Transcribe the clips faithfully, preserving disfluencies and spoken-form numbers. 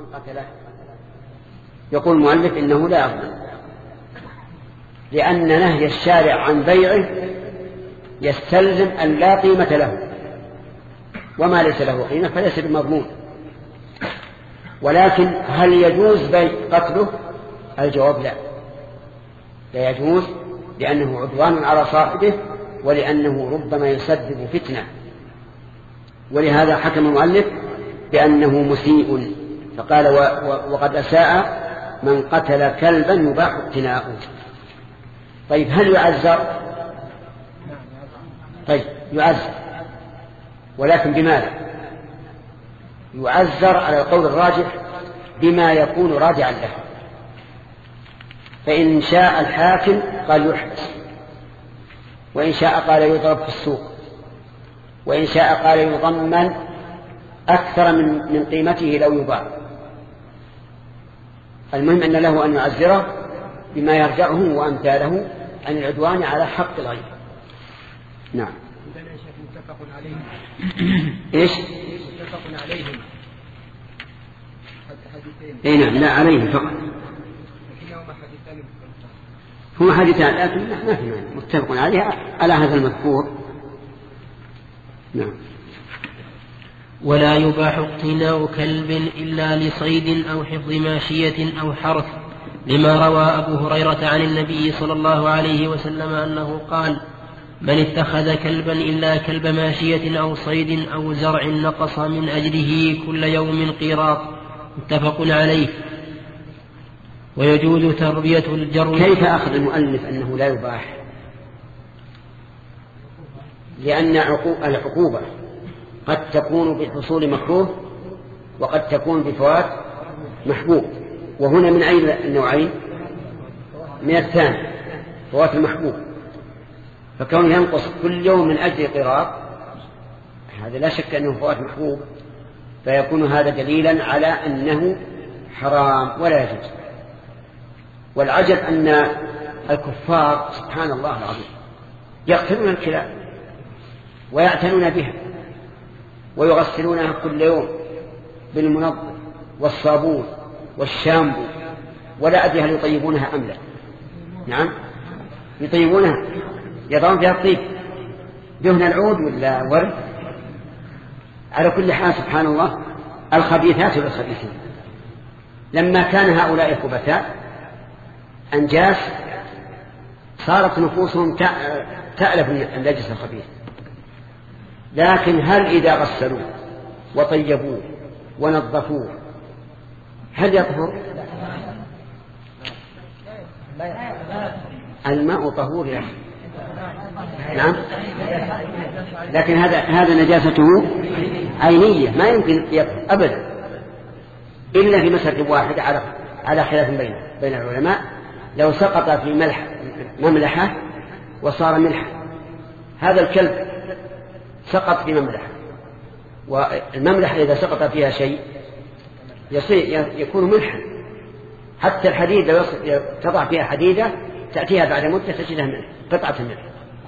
قتله. يقول المؤلف إنه لا يظلم، لأن نهي الشارع عن بيعه يستلزم أن لا قيمة له، وما ليس له قيمة فليس بمضمون. ولكن هل يجوز بيع قتله؟ الجواب لا، لا يجوز، لأنه عدوان على صاحبه، ولأنه ربما يسبب فتنة. ولهذا حكم المؤلف بأنه مسيء، فقال وقد أساء من قتل كلبا يباح اقتناؤه. طيب هل يعزر؟ طيب يعزر، ولكن بماذا؟ يعزر على القول الراجح بما يكون راجعا له. فإن شاء الحاكم قال يحبس، وإن شاء قال يضرب في السوق، وإن شاء قال يضمن أكثر من من قيمته لو يباع. المهم أن له أن يعزره بما يرجعه وأمثاله عن العدوان على حق الغير. نعم. متفق عليه. إيش؟ متفق عليهم. إيه نعم، لا عليه فقط. لكنهما حديثان هما حديثان لكن ما في معنى، متفق عليه على هذا المذكور. نعم. ولا يباح اقتناء كلب إلا لصيد أو حفظ ماشية أو حرث، لما روى أبو هريرة عن النبي صلى الله عليه وسلم أنه قال: من اتخذ كلبا إلا كلب ماشية أو صيد أو زرع نقص من أجره كل يوم قيراط. متفق عليه. ويجوز تربية الجرو. كيف أخذ المؤلف أنه لا يباح؟ لأن العقوبة قد تكون بحصول مكروه وقد تكون بفوات محبوب، وهنا من أي النوعين؟ من الثاني، فوات المحبوب. فكون ينقص كل يوم من أجل قراط هذا لا شك أنه فوات محبوب، فيكون هذا دليلا على أنه حرام ولا يجوز. والعجب أن الكفار سبحان الله العظيم يقتلون الكلاب ويعتنون بها ويغسلونها كل يوم بالمنظف والصابون والشامبو، ولا أدري هل يطيبونها أم لا. نعم يطيبونها، يضعون فيها الطيب، دهن العود ولا ورد. على كل حال سبحان الله الخبيثات والخبيثين. لما كان هؤلاء خبثاء أنجاس صارت نفوسهم تألف النجس الخبيث، لكن هل إذا غسلوه وطيبوه ونظفوه هل يطهر؟ الماء طهور يا أخي. نعم، لكن هذا هذا نجاسته عينية ما يمكن يطهر أبدا إلا في مسألة واحدة على على خلاف بين بين العلماء. لو سقط في ملح مملحة وصار ملحا، هذا الكلب سقط في مملحة، والمملحة إذا سقط فيها شيء يصير يكون ملحا. حتى الحديد لو تضع فيها حديدة تأتيها بعد مدة تجدها ملح، قطعة ملح.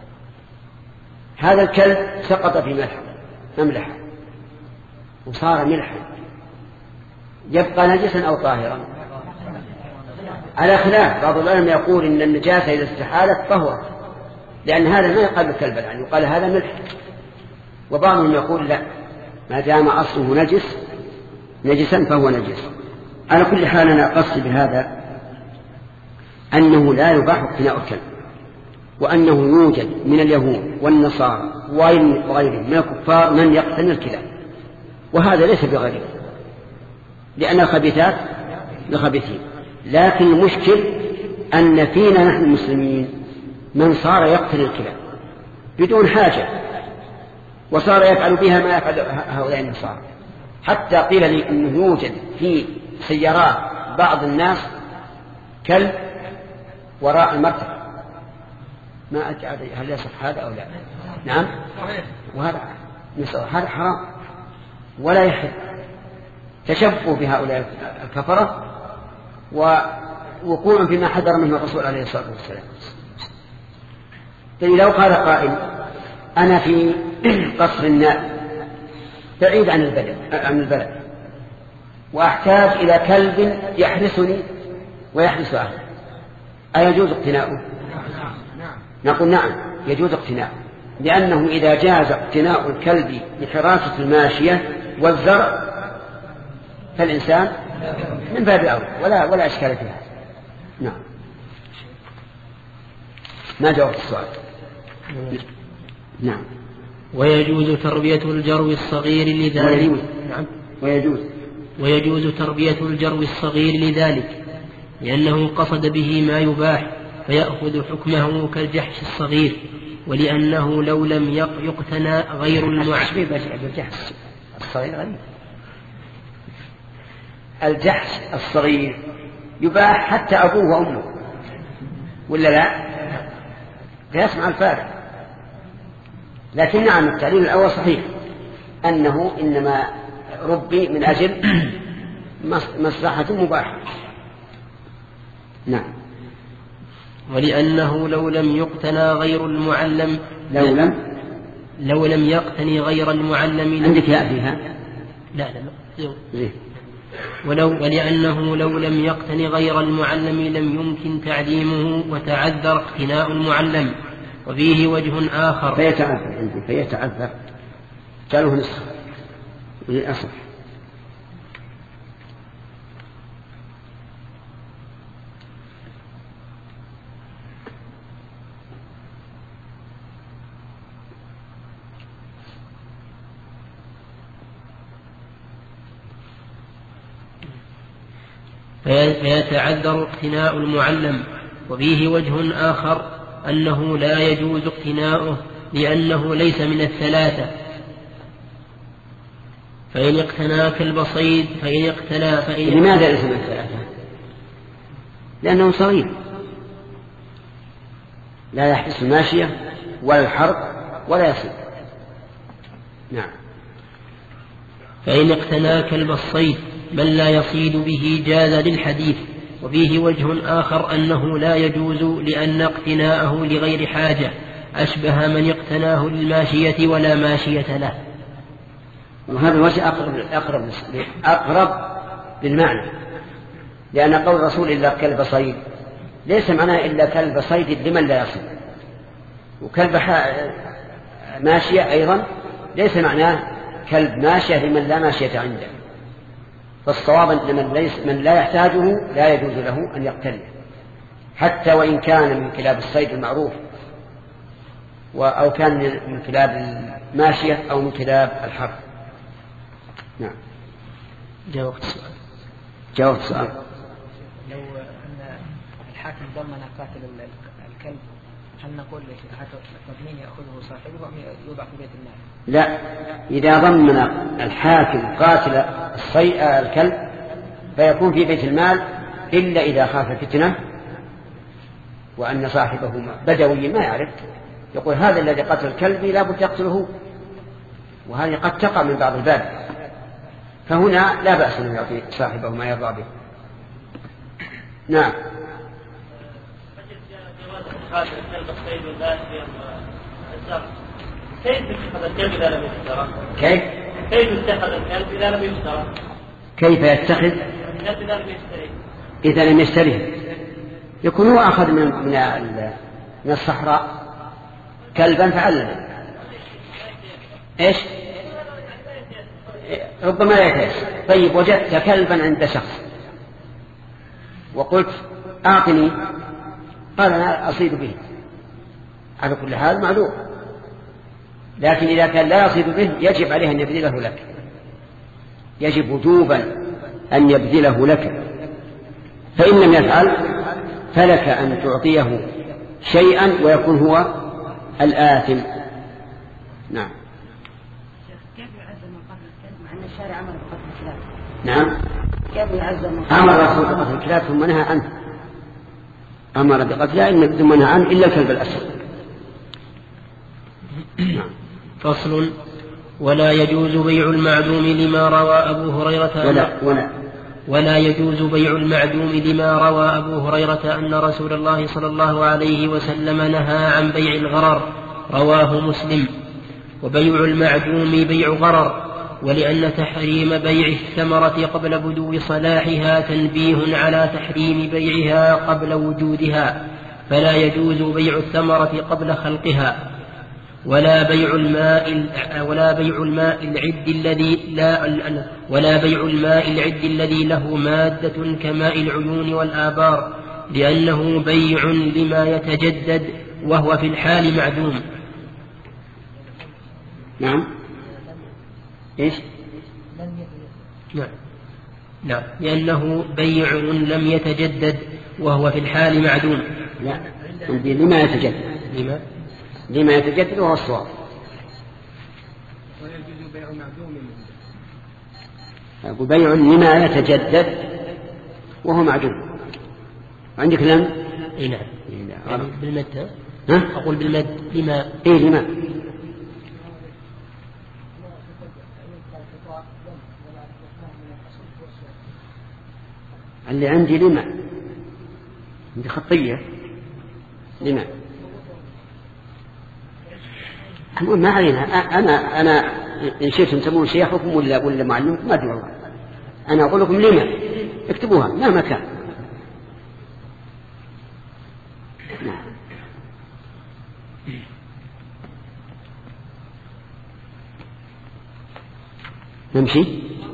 هذا الكلب سقط في ملح مملحة وصار ملحا، يبقى نجسا أو طاهرا؟ على خلاف. بعض العلماء يقول إن النجاسة إذا استحالت طهرت، لأن هذا ما يقال الكلب يعني يقال هذا ملح. وبعضهم يقول لا، ما دام أصله نجس نجسا فهو نجس. على كل حال أنا قصدي بهذا أنه لا يباح اقتناء الكلب، وأنه يوجد من اليهود والنصارى وغيرهم من الكفار من يقتني الكلاب، وهذا ليس بغريب لأن الخبيثات لخبيثين. لكن المشكل أن فينا نحن المسلمين من صار يقتني الكلاب بدون حاجة، وصار يفعل بها ما يفعل هؤلاء النصارى. حتى قيل لي أنه يوجد في سيارات بعض الناس كلب وراء المرتبة. ما أدري هل يصح هذا أو لا. نعم، وهذا هذا حرام ولا يحل. تشبه بهؤلاء الكفرة ووقوع فيما حذر منه الرسول عليه الصلاة والسلام. لو قال قائل أنا في قصر النائب بعيد عن البلد عن البلد وأحتاج إلى كلب يحرسني ويحرس أهلي، أيجوز اقتناؤه؟ نقول نعم يجوز اقتناؤه، لأنه إذا جاز اقتناء الكلب لحراسة الماشية والزرع فالإنسان من باب أولى ولا ولا إشكال فيها. نعم. ما جاوبت السؤال؟ نعم. ويجوز تربية الجرو الصغير لذلك. ويجوز. نعم. ويجوز ويجوز تربية الجرو الصغير لذلك لأنه قصد به ما يباح فيأخذ حكمه كالجحش الصغير، ولأنه لو لم يقتنى غير المعلم. الجحش الصغير غريب. الجحش الصغير يباح حتى أبوه وأمه ولا لا؟ فيسمع الفارق. لكن نعم التعليل الأول صحيح أنه إنما ربي من أجل مصلحة مباحة. نعم. ولأنه لو لم يقتنى غير المعلم لو لم لو لم يقتني غير المعلم. عندك يا فيها؟ لا لا لا. ولو ولأنه لو لم يقتني غير المعلم لم يمكن تعليمه وتعذر اقتناء المعلم، وفيه وجه آخر. فيتعذر عندي فيتعذر قالوه نسخ للأسف. فيتعذر اقتناء المعلم، وفيه وجه آخر أنه لا يجوز اقتناؤه لأنه ليس من الثلاثة. فإن اقتنى كالبصيد فإن اقتنى فإن لماذا ليس من الثلاثة؟ لأنه صغير لا يحبس الماشية ولا الحرب ولا يصيد. نعم. فإن اقتنى كالبصيد بل لا يصيد به جاز للحديث، وفيه وجه آخر أنه لا يجوز لأن اقتناءه لغير حاجة أشبه من اقتناه للماشية ولا ماشية له. وهذا الوجه أقرب, أقرب, أقرب بالمعنى، لأن قول الرسول إلا كلب صيد ليس معناه إلا كلب صيد لمن لا يصيد، وكلب ماشية أيضا ليس معناه كلب ماشية لمن لا ماشية عنده. فالصواب أن من, ليس من لا يحتاجه لا يجوز له أن يقتله حتى وإن كان من كلاب الصيد المعروف أو كان من كلاب الماشية أو من كلاب الحرب. نعم. جاوبت السؤال. جاوبت السؤال. لو أن الحاكم ضمن قاتل الكلب هل نقول التضمين يأخذه صاحبه أم يوضع في بيت المال؟ لا، إذا ضمن الحاكم قاتل الكلب فيكون في بيت المال إلا إذا خاف فتنة وأن صاحبه بدوي ما يعرف، يقول هذا الذي قتل الكلب لا بد يقتله، وهذه قد تقع من بعض الباب، فهنا لا بأس أن يعطي صاحبه ما يرضى به. نعم. كيف يتخذ الكلب إذا لم يشترى؟ كيف؟ كيف يتخذ الكلب إذا لم يشترى؟ كيف يتخذ؟ إذا لم يشتري. إذا لم يشتري يكون هو أخذ من من من الصحراء كلبا فعلم. إيش؟ ربما لا يتيس. طيب وجدت كلبا عند شخص وقلت أعطني، قال أنا أصيد به، على كل حال معلوم، لكن إذا كان لا يصيد به يجب عليه أن يبذله لك، يجب وجوبا أن يبذله لك، فإن لم يفعل فلك أن تعطيه شيئا ويكون هو الآثم. نعم. كيف يعز من قتل الكلب مع أن الشارع أمر بقتل الكلاب؟ نعم. كيف يعز من قتل؟ أمر الرسول بقتل الكلاب ثم نهى عنه، أمر بقتلها ثم نهى عنه إلا الكلب الأسود. نعم. فصل. ولا يجوز بيع المعدوم لما روى أبو هريرة ولا, ولا, ولا يجوز بيع المعدوم لما روى أبو هريرة أن رسول الله صلى الله عليه وسلم نهى عن بيع الغرر، رواه مسلم. وبيع المعدوم بيع غرر، ولأن تحريم بيع الثمرة قبل بدو صلاحها تنبيه على تحريم بيعها قبل وجودها، فلا يجوز بيع الثمرة قبل خلقها. ولا بيع الماء ولا بيع الماء العد الذي لا ولا بيع الماء العد الذي له مادة كماء العيون والآبار، لأنه بيع لما يتجدد وهو في الحال معدوم. نعم. إيش؟ نعم. نعم. لأنه بيع لم يتجدد وهو في الحال معدوم. لا. لما يتجدد. لما؟ لما يتجدد وهو الصواب. ويجوز بيع معدوم. أقول بيع لما يتجدد وهو معدوم. عندك لم؟ إيه نعم. يعني بالمد. ها؟ أقول بالمد لما. إيه لما. اللي عندي لما، عندي خطية لما. ما علينا. أنا أنا إن شئتم تسمون شيخكم ولا ولا معلمكم ما أدري والله. أنا أقول لكم لما اكتبوها مهما كان. نمشي.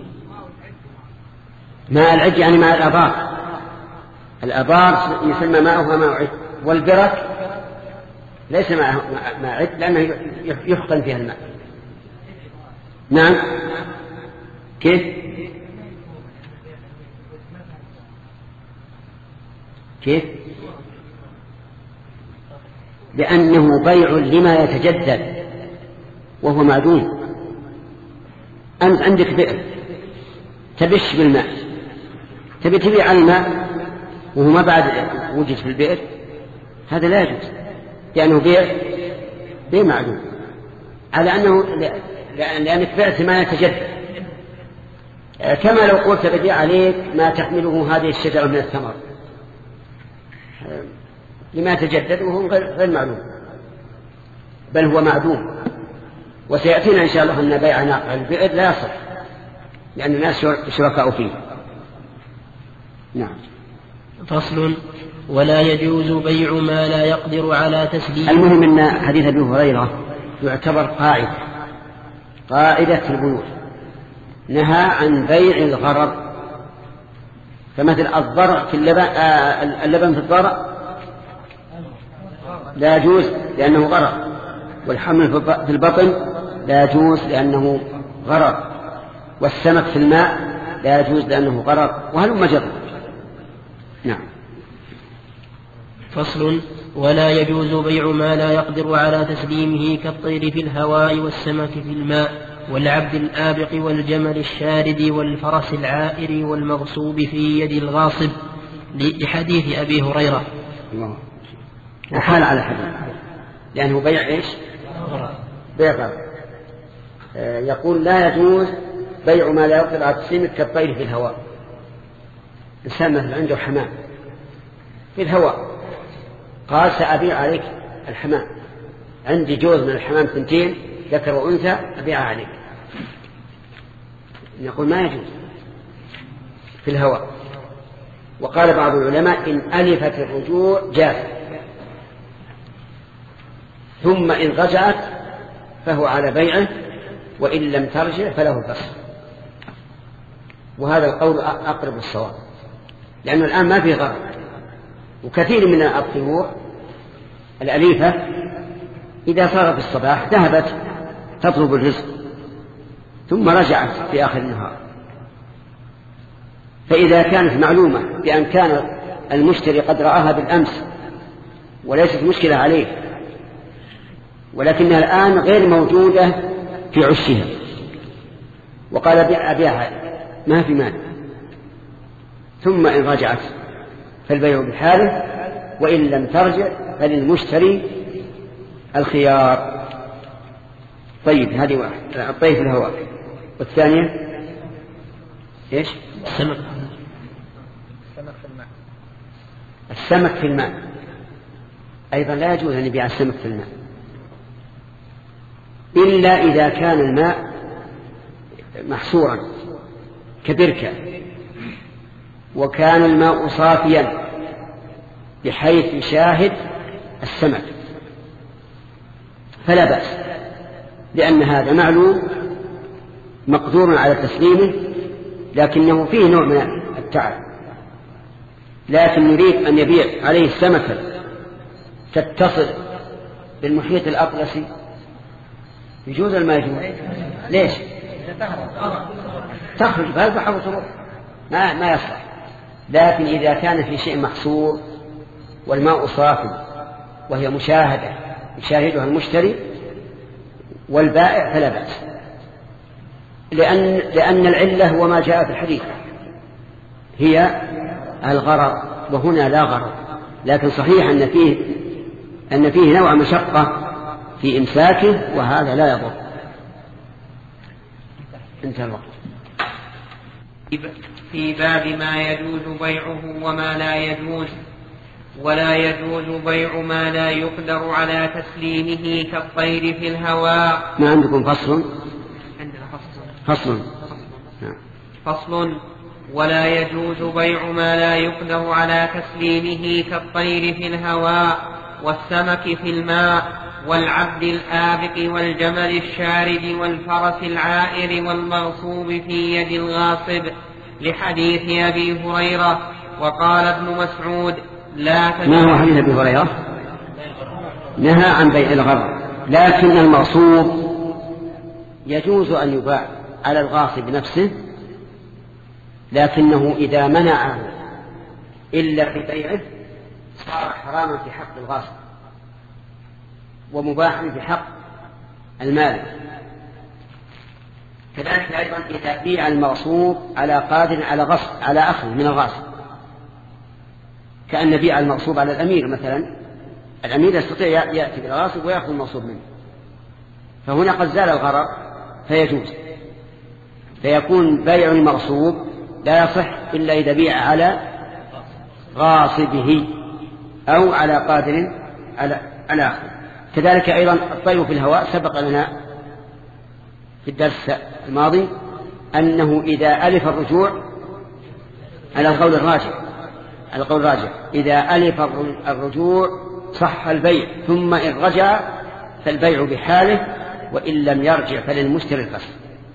ماء العج يعني ماء الآبار. الآبار يسمى ماءها ماء عج، والبرك ليس ماء عج لأنه يحقن فيها الماء. نعم. كيف؟ كيف؟ لأنه بيع لما يتجدد وهو معدوم. أنت عندك بئر تبش بالماء، تبي تبيع الماء وهو ما بعد وجد في البئر، هذا لا يجوز لأنه بيع بيع معدوم، على أنه لأنك بعت ما يتجدد. كما لو قلت بدي عليك ما تحمله هذه الشجرة من الثمر لما يتجدد وهو غير معلوم، بل هو معدوم. وسيأتينا إن شاء الله أن بيع ناقع البئر لا يصح لأن الناس شركاء فيه. نعم. فصل. ولا يجوز بيع ما لا يقدر على تسليمه. المهم أن حديث أبي هريرة يعتبر قاعدة قاعدة البيوع، نهى عن بيع الغرر. فمثل الضرع في اللبن, آه اللبن في الضرع لا يجوز لأنه غرر، والحمل في البطن لا يجوز لأنه غرر، والسمك في الماء لا يجوز لأنه غرر، وهلم جرا. نعم. فصل. ولا يجوز بيع ما لا يقدر على تسليمه كالطير في الهواء والسمك في الماء والعبد الآبق والجمل الشارد والفرس العائر والمغصوب في يد الغاصب، لحديث أبي هريرة. وحال على حديث لأنه بيع إيش؟ بيع غرر. آه يقول لا يجوز بيع ما لا يقدر على تسليمه كالطير في الهواء. إنسان مثل عنده حمام في الهواء، قال سأبيع عليك الحمام، عندي جوز من الحمام ثنتين ذكر وأنثى أبيعها عليك. نقول ما يجوز في الهواء. وقال بعض العلماء إن ألفت الرجوع جاز، ثم إن رجعت فهو على بيعه، وإن لم ترجع فله الفسخ. وهذا القول أقرب الصواب، لأنه الآن ما في غرض، وكثير من الطيور الأليفة إذا صار في الصباح ذهبت تطلب الرزق ثم رجعت في آخر النهار. فإذا كانت معلومة بأن كان المشتري قد رآها بالأمس وليست مشكلة عليه، ولكنها الآن غير موجودة في عشها، وقال أبيعها ما في مال، ثم إن رجعت فالبيع بحاله، وإن لم ترجع فللمشتري الخيار. طيب هذه واحد الطيب في الهواء. والثانية إيش؟ السمك. السمك في الماء. السمك في الماء أيضا لا يجوز أن يبيع السمك في الماء إلا إذا كان الماء محصورا كبركة وكان الماء صافيا بحيث يشاهد السمك فلا بأس، لأن هذا معلوم مقدور على تسليمه، لكنه فيه نوع من التعب. لكن يريد أن يبيع عليه السمكة تتصل بالمحيط الأطلسي، يجوز ولا ما يجوز؟ ليش؟ تخرج فالبحر وتروح ما ما يصلح. لكن إذا كان في شيء محصور والماء صافي وهي مشاهدة يشاهدها المشتري والبائع فلا بأس، لأن لأن العلة هو ما جاء في الحديث هي الغرر، وهنا لا غرر. لكن صحيح أن فيه أن فيه نوع مشقة في إمساكه، وهذا لا يضر. انتهى الوقت. في باب ما يجوز بيعه وما لا يجوز. ولا يجوز بيع ما لا يقدر على تسليمه كالطير في الهواء. ما عندكم فصل؟ عندنا فصل. فصل. فصل. ولا يجوز بيع ما لا يقدر على تسليمه كالطير في الهواء والسمك في الماء والعبد الآبق والجمل الشارد والفرس العائر والمغصوب في يد الغاصب، لحديث أبي هريرة. وقال ابن مسعود: لا تجوز. ما هو حديث أبي هريرة؟ نهى عن بيع الغرر، لكن المغصوب يجوز أن يباع على الغاصب نفسه، لكنه إذا منعه إلا في بيعه صار حراما في حق الغاصب ومباحا في حق المال. كذلك أيضا إذا بيع المغصوب على قادر على غصب على أخذ من الغاصب، كأن بيع المغصوب على الأمير مثلا، الأمير يستطيع يأتي بالغاصب ويأخذ المغصوب منه، فهنا قد زال الغرر فيجوز، فيكون بيع المغصوب لا يصح إلا إذا بيع على غاصبه أو على قادر على على أخذ. كذلك أيضا الطير في الهواء، سبق لنا في الدرس الماضي أنه إذا ألف الرجوع على القول الراجح على القول الراجح إذا ألف الرجوع صح البيع، ثم إن رجع فالبيع بحاله، وإن لم يرجع فللمشتري القسم.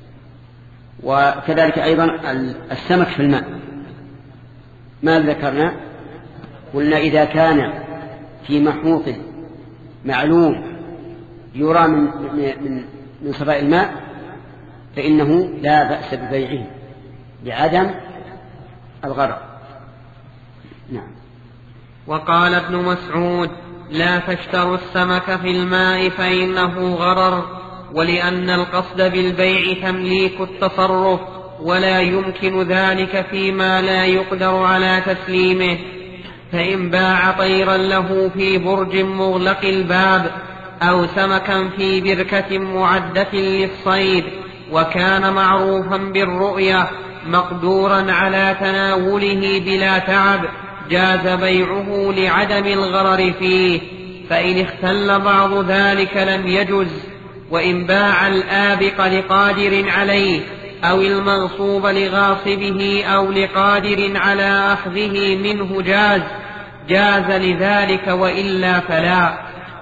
وكذلك أيضا السمك في الماء، ما ذكرنا؟ قلنا إذا كان في محوط معلوم يرى من من من صفاء الماء فإنه لا بأس ببيعه لعدم الغرر. نعم. وقال ابن مسعود: لا تشتروا السمك في الماء فإنه غرر، ولأن القصد بالبيع تمليك التصرف، ولا يمكن ذلك فيما لا يقدر على تسليمه. فإن باع طيرا له في برج مغلق الباب أو سمكا في بركة معدة للصيد وكان معروفا بالرؤية مقدورا على تناوله بلا تعب، جاز بيعه لعدم الغرر فيه. فإن اختل بعض ذلك لم يجز. وإن باع الآبق لقادر عليه أو المغصوب لغاصبه أو لقادر على أخذه منه جاز جاز لذلك، وإلا فلا.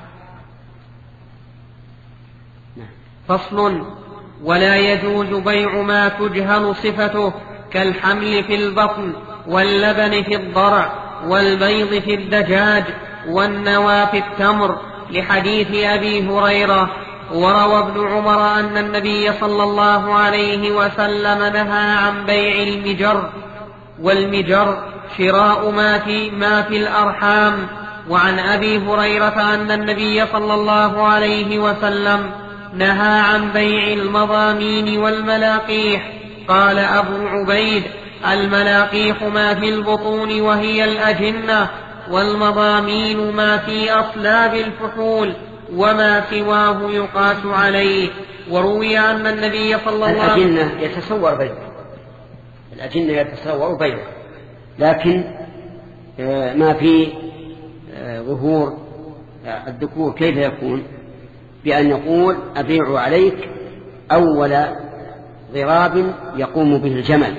فصل. ولا يجوز بيع ما تجهل صفته كالحمل في البطن واللبن في الضرع والبيض في الدجاج والنوى في التمر، لحديث أبي هريرة. وروى ابن عمر أن النبي صلى الله عليه وسلم نهى عن بيع المجر، والمجر شراء ما في, ما في الأرحام. وعن أبي هريرة أن النبي صلى الله عليه وسلم نهى عن بيع المضامين والملاقيح. قال أبو عبيد: الملاقيح ما في البطون وهي الأجنة، والمضامين ما في أصلاب الفحول، وما سواه يقاس عليه. وروي أن النبي صلى الله عليه وسلم الأجنة يتصور بيعه الأجنة يتصور بيعه لكن ما في ظهور الذكور كيف يكون؟ بأن يقول أبيع عليك أول ضراب يقوم به الجمل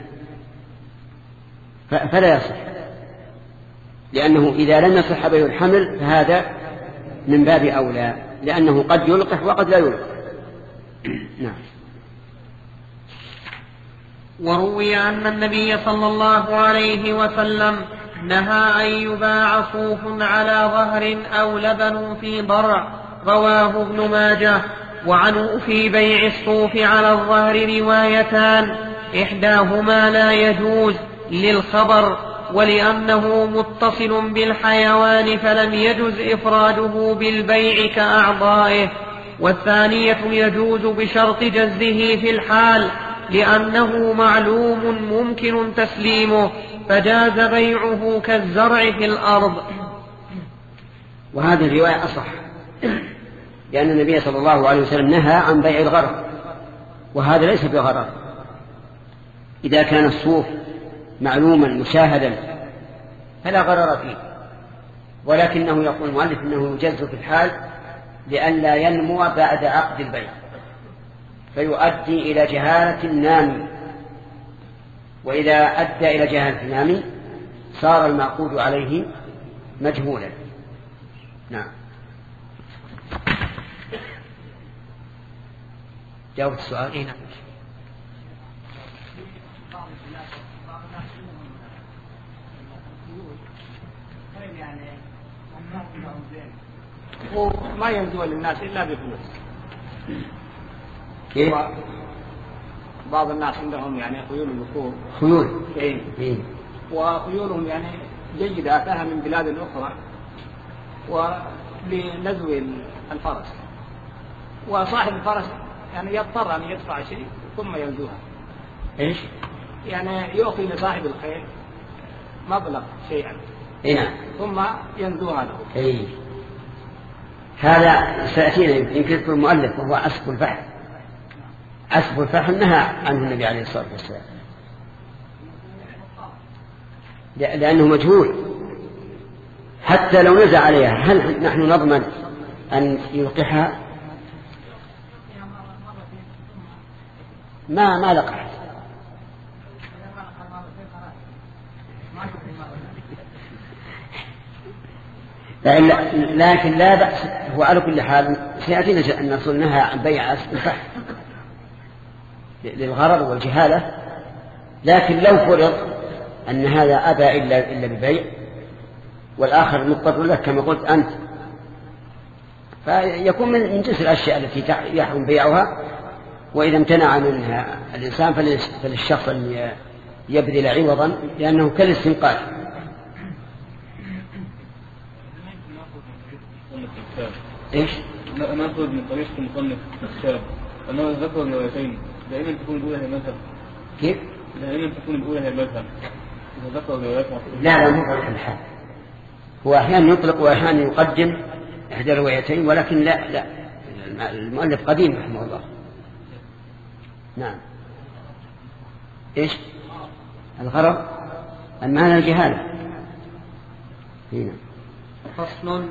فلا يصح، لأنه إذا لم يصح بيع الحمل فهذا من باب أولى، لأنه قد يلقح وقد لا يلقح. نعم. وروي أن النبي صلى الله عليه وسلم نهى أن يباع صوف على ظهر أو لبن في ضرع، رواه ابن ماجه. وعنه في بيع الصوف على الظهر روايتان، إحداهما لا يجوز للخبر ولأنه متصل بالحيوان فلم يجز إفراده بالبيع كأعضائه، والثانية يجوز بشرط جزه في الحال لأنه معلوم ممكن تسليمه فجاز بيعه كالزرع في الأرض. وهذه الرواية أصح، لأن النبي صلى الله عليه وسلم نهى عن بيع الغرر، وهذا ليس بغرر إذا كان الصوف معلوما مشاهدا فلا غرر فيه، ولكنه يقول المؤلف إنه يجز في الحال لئلا ينمو بعد عقد البيع فيؤدي إلى جهالة النامي، وإذا أدى إلى جهالة النامي صار المعقود عليه مجهولا. نعم. جاوبت السؤال؟ إيه نعم. وما ينزل للناس إلا بفلوس. كيف؟ بعض الناس عندهم يعني خيول البخور. خيول. إيه. إيه. وخيولهم يعني جيدة أتاها من بلاد أخرى ولنزو الفرس، وصاحب الفرس يعني يضطر أن يدفع شيء ثم ينزوها. إيش؟ يعني يعطي لصاحب الخيل مبلغ شيئا. إيه. ثم ينزوها له. إيه. هذا سيأتينا يمكن يذكر المؤلف وهو عسف الفحل. عسف الفحل نهى عنه النبي عليه الصلاة والسلام لأنه مجهول، حتى لو نزع عليها هل نحن نضمن أن يلقحها؟ ما ما لقحت. لكن لا بأس، هو على كل حال سيأتينا أن الرسول نهى عن بيع عسف الفحل للغرر والجهالة، لكن لو فرض أن هذا أبى إلا, إلا ببيع والآخر مضطر له كما قلت أنت، فيكون من جنس الأشياء التي يحرم بيعها، وإذا امتنع منها الإنسان فللشخص أن يبذل عوضا لأنه كالاستنقاذ. إيش؟ نأخذ من طريقة المصنف الشاب أنه ذكر الروايتين دائما تكون الأولى هي المذهب. كيف؟ دائما تكون الأولى هي المذهب. إذا ذكر الروايات لا لا مو على الحال، هو أحيانا يطلق وأحيانا يقدم إحدى الروايتين، ولكن لا لا المؤلف قديم رحمه الله. نعم. إيش؟ الغرض المعنى الجهالة. هنا. فصل.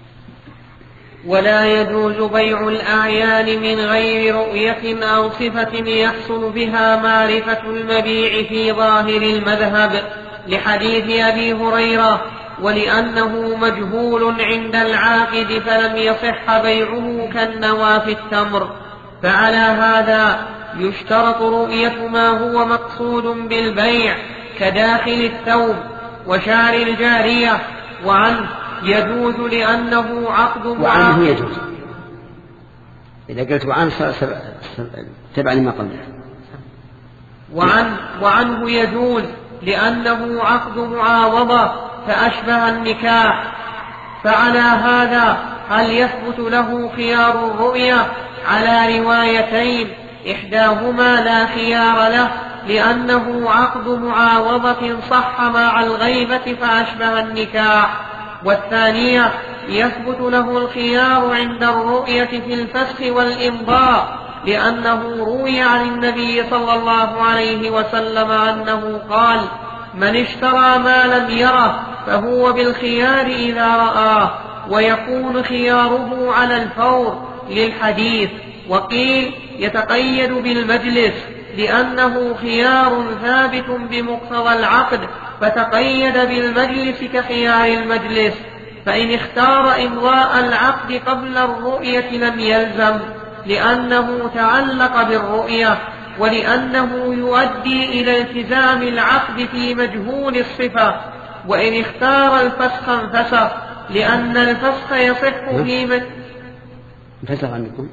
ولا يجوز بيع الأعيان من غير رؤية أو صفة يحصل بها معرفة المبيع في ظاهر المذهب لحديث أبي هريرة، ولأنه مجهول عند العاقد فلم يصح بيعه كالنوى في التمر، فعلى هذا يشترط رؤية ما هو مقصود بالبيع كداخل الثوب وشعر الجارية. وعنه يجوز لأنه عقد وعنه يجوز، إذا قلت وعنه تبع لما قبله. وعنه, وعنه يجوز لأنه عقد معاوضة فأشبه النكاح، فعلى هذا هل يثبت له خيار الرؤية على روايتين؟ إحداهما لا خيار له لأنه عقد معاوضة صح مع الغيبة فأشبه النكاح، والثانية يثبت له الخيار عند الرؤية في الفسخ والإمضاء لأنه روي عن النبي صلى الله عليه وسلم أنه قال: من اشترى ما لم يره فهو بالخيار إذا رآه، ويكون خياره على الفور للحديث. وقيل يتقيد بالمجلس لأنه خيار ثابت بمقتضى العقد، فتقيد بالمجلس كخيار المجلس، فإن اختار إمضاء العقد قبل الرؤية لم يلزم، لأنه تعلق بالرؤية، ولأنه يؤدي إلى التزام العقد في مجهول الصفة. وإن اختار الفسخ انفسخ، لأن الفسخ يصح في من انفسخ عنكم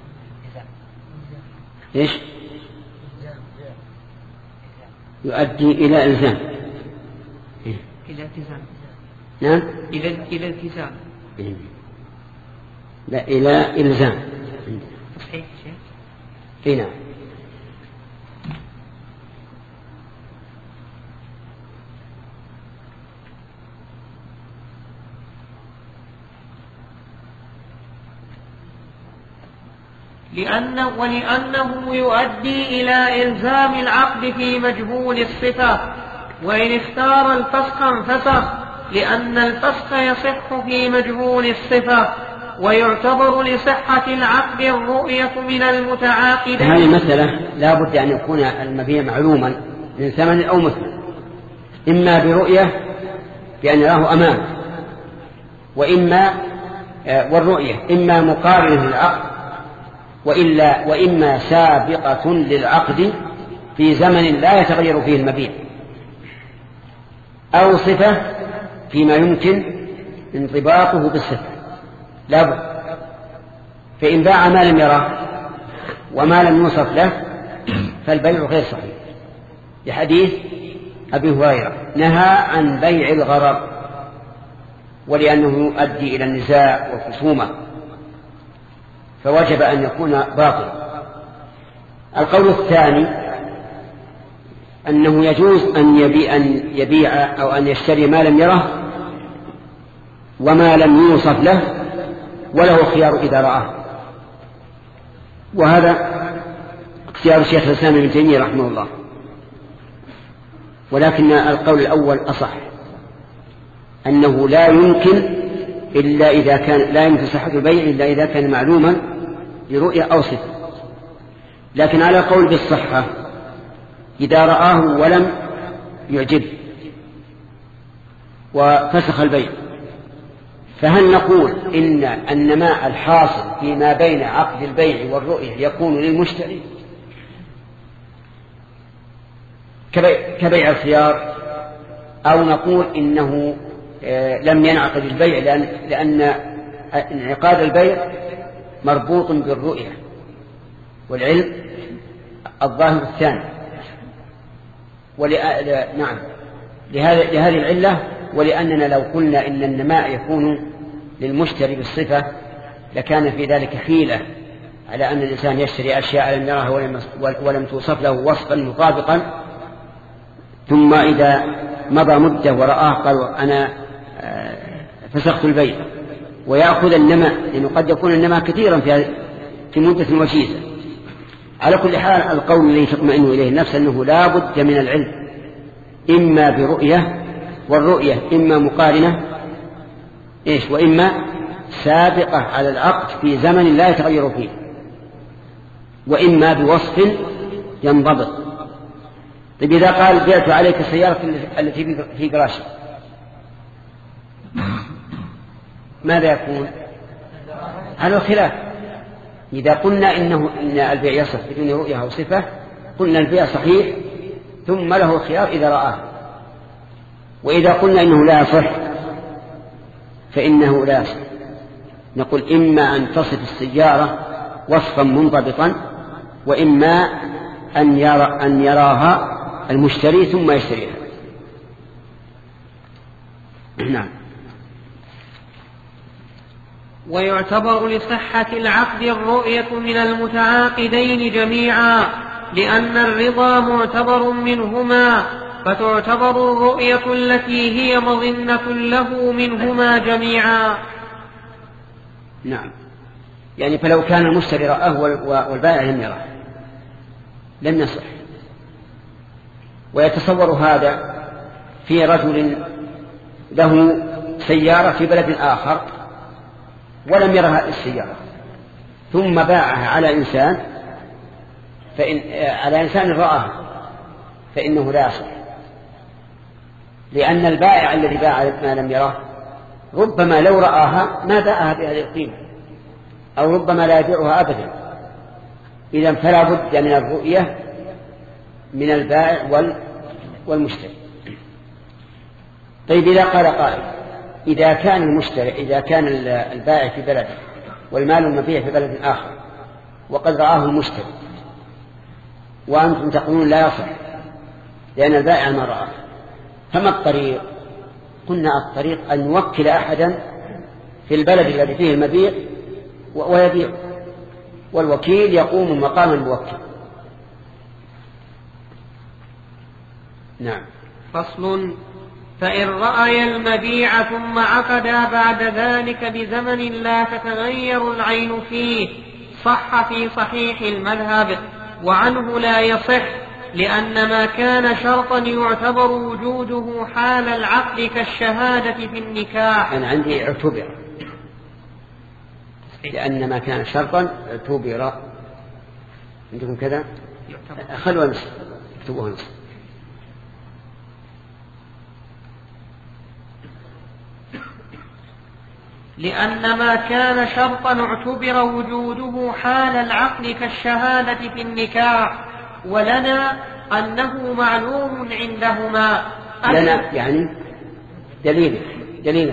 إيش يؤدي إلى إلزام، إلى التزام. نعم إلى إلى التزام، لا إلى إلزام. صحيح شيء. إيه نعم. لأنه ولأنه يؤدي إلى إلزام العقد في مجهول الصفة. وإن اختار الفسخ انفسخ، لأن الفسخ يصح في مجهول الصفة، ويعتبر لصحة العقد الرؤية من المتعاقدين. هذه المسألة لا بد أن يكون المبيع معلوما من ثمن أو مثل، إما برؤية بأن يراه أمامه، وإما والرؤية إما مقارنة للعقد وإلا وإما سابقة للعقد في زمن لا يتغير فيه المبيع، أو صفة فيما يمكن انضباطه بالصفة لا بد. فإن باع ما لم يراه وما لم يوصف له فالبيع غير صحيح، لحديث أبي هريرة نهى عن بيع الغرر، ولأنه يؤدي إلى النزاع والخصومة، فوجب أن يكون باطلا. القول الثاني أنه يجوز أن يبيع, أن يبيع أو أن يشتري ما لم يره وما لم يوصف له، وله خيار إذا رآه، وهذا اختيار الشيخ الإسلام ابن تيمية رحمه الله. ولكن القول الأول أصح، أنه لا يمكن إلا إذا كان لا يمكن صحة البيع إلا إذا كان معلوما برؤية أو صفة. لكن على قول بالصحة إذا رآه ولم يعجب وفسخ البيع، فهل نقول إن النماء الحاصل فيما بين عقد البيع والرؤية يكون للمشتري كبيع الخيار، أو نقول إنه لم ينعقد البيع لأن, لأن انعقاد البيع مربوط بالرؤية والعلم الظاهر الثاني. ولأ... نعم لهذا... لهذه العلة، ولأننا لو قلنا إن النماء يكون للمشتري بالصفة لكان في ذلك حيلة على أن الإنسان يشتري أشياء لم يرها ولم, ولم توصف له وصفا مطابقا، ثم إذا مضى مدة ورآه قالوا أنا فسخت البيع، ويأخذ النماء، لأنه قد يكون النماء كثيرا في في مدة وجيزة. على كل حال القول الذي تطمئن إليه النفس أنه لا بد من العلم، إما برؤية، والرؤية إما مقارنة إيش وإما سابقة على العقد في زمن لا يتغير فيه، وإما بوصف ينضبط. طيب إذا قال بعت عليك السيارة التي في قراشي، ماذا يكون؟ على الخلاف. إذا قلنا إنه إن البيع يصح بدون رؤية أو صفة قلنا البيع صحيح ثم له خيار إذا رآه. وإذا قلنا إنه لا يصح فإنه لا يصح، نقول إما أن تصف السيارة وصفا منضبطا، وإما أن يرى أن يراها المشتري ثم يشتريها. نعم. ويعتبر لصحة العقد الرؤية من المتعاقدين جميعا، لأن الرضا معتبر منهما، فتعتبر الرؤية التي هي مظنة له منهما جميعا. نعم، يعني فلو كان المشتري رآه والبائع لم يراه لم يصح. ويتصور هذا في رجل له سيارة في بلد آخر ولم يرها السيارة، ثم باعها على إنسان فإن على إنسان رآها فإنه لا يصح، لأن البائع الذي باع ما لم يراه ربما لو رآها ما باعها بهذه القيمة، أو ربما لا يبيعها أبدا. إذن فلا بد من الرؤية من البائع والمشتري. طيب إذا قال قائل إذا كان المشتري إذا كان البائع في بلد والمال المبيع في بلد آخر وقد رآه المشتري وأنتم تقولون لا يصح لأن البائع ما رآه، فما الطريق؟ قلنا الطريق أن نوكل أحدا في البلد الذي فيه المبيع ويبيع، والوكيل يقوم مقام الموكل. نعم. فصل. فإن رأي المبيع ثم عقدا بعد ذلك بزمن لا تتغير العين فيه صح في صحيح المذهب، وعنه لا يصح، لأن ما كان شرطا يعتبر وجوده حال العقد كالشهادة في النكاح. أنا عندي اعتبر، لأن ما كان شرطا اعتبر. عندكم كذا؟ خلوا نصف، اكتبوها نصف. لأن ما كان شرطا اعتبر وجوده حال العقد كالشهادة في النكاح، ولنا أنه معلوم عندهما. لنا يعني دليل دليلا.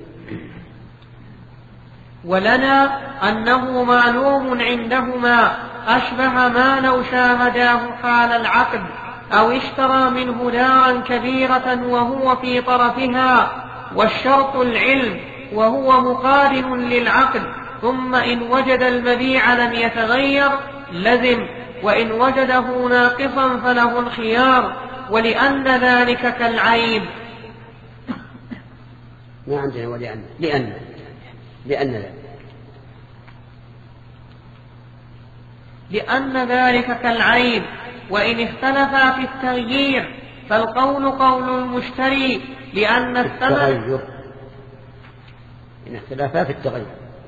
ولنا أنه معلوم عندهما أشبه ما لو شاهداه حال العقد أو اشترى منه دارا كبيرة وهو في طرفها، والشرط العلم وهو مقارن للعقد، ثم إن وجد المبيع لم يتغير لزم، وإن وجده ناقصا فله الخيار، ولأن ذلك كالعيب. ما عندنا ولأن لأن لأن لا. لأن ذلك كالعيب، وإن اختلفا في التغيير فالقول قول المشتري، لأن الثمن إن اختلافا في التغير.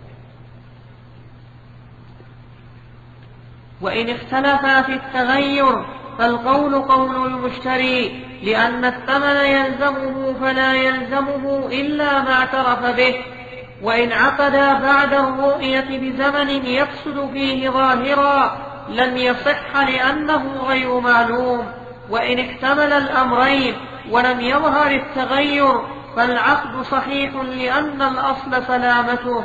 وإن اختلفا في التغير فالقول قول المشتري، لأن الثمن يلزمه فلا يلزمه إلا ما اعترف به. وإن عقدا بعد الرؤية بزمن يفسد فيه ظاهرا لم يصح لأنه غير معلوم. وإن احتمل الأمرين ولم يظهر التغير فالعقد صحيح لأن الأصل سلامته.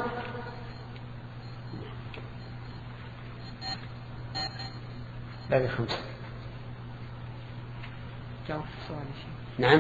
باقي خمسة. نعم.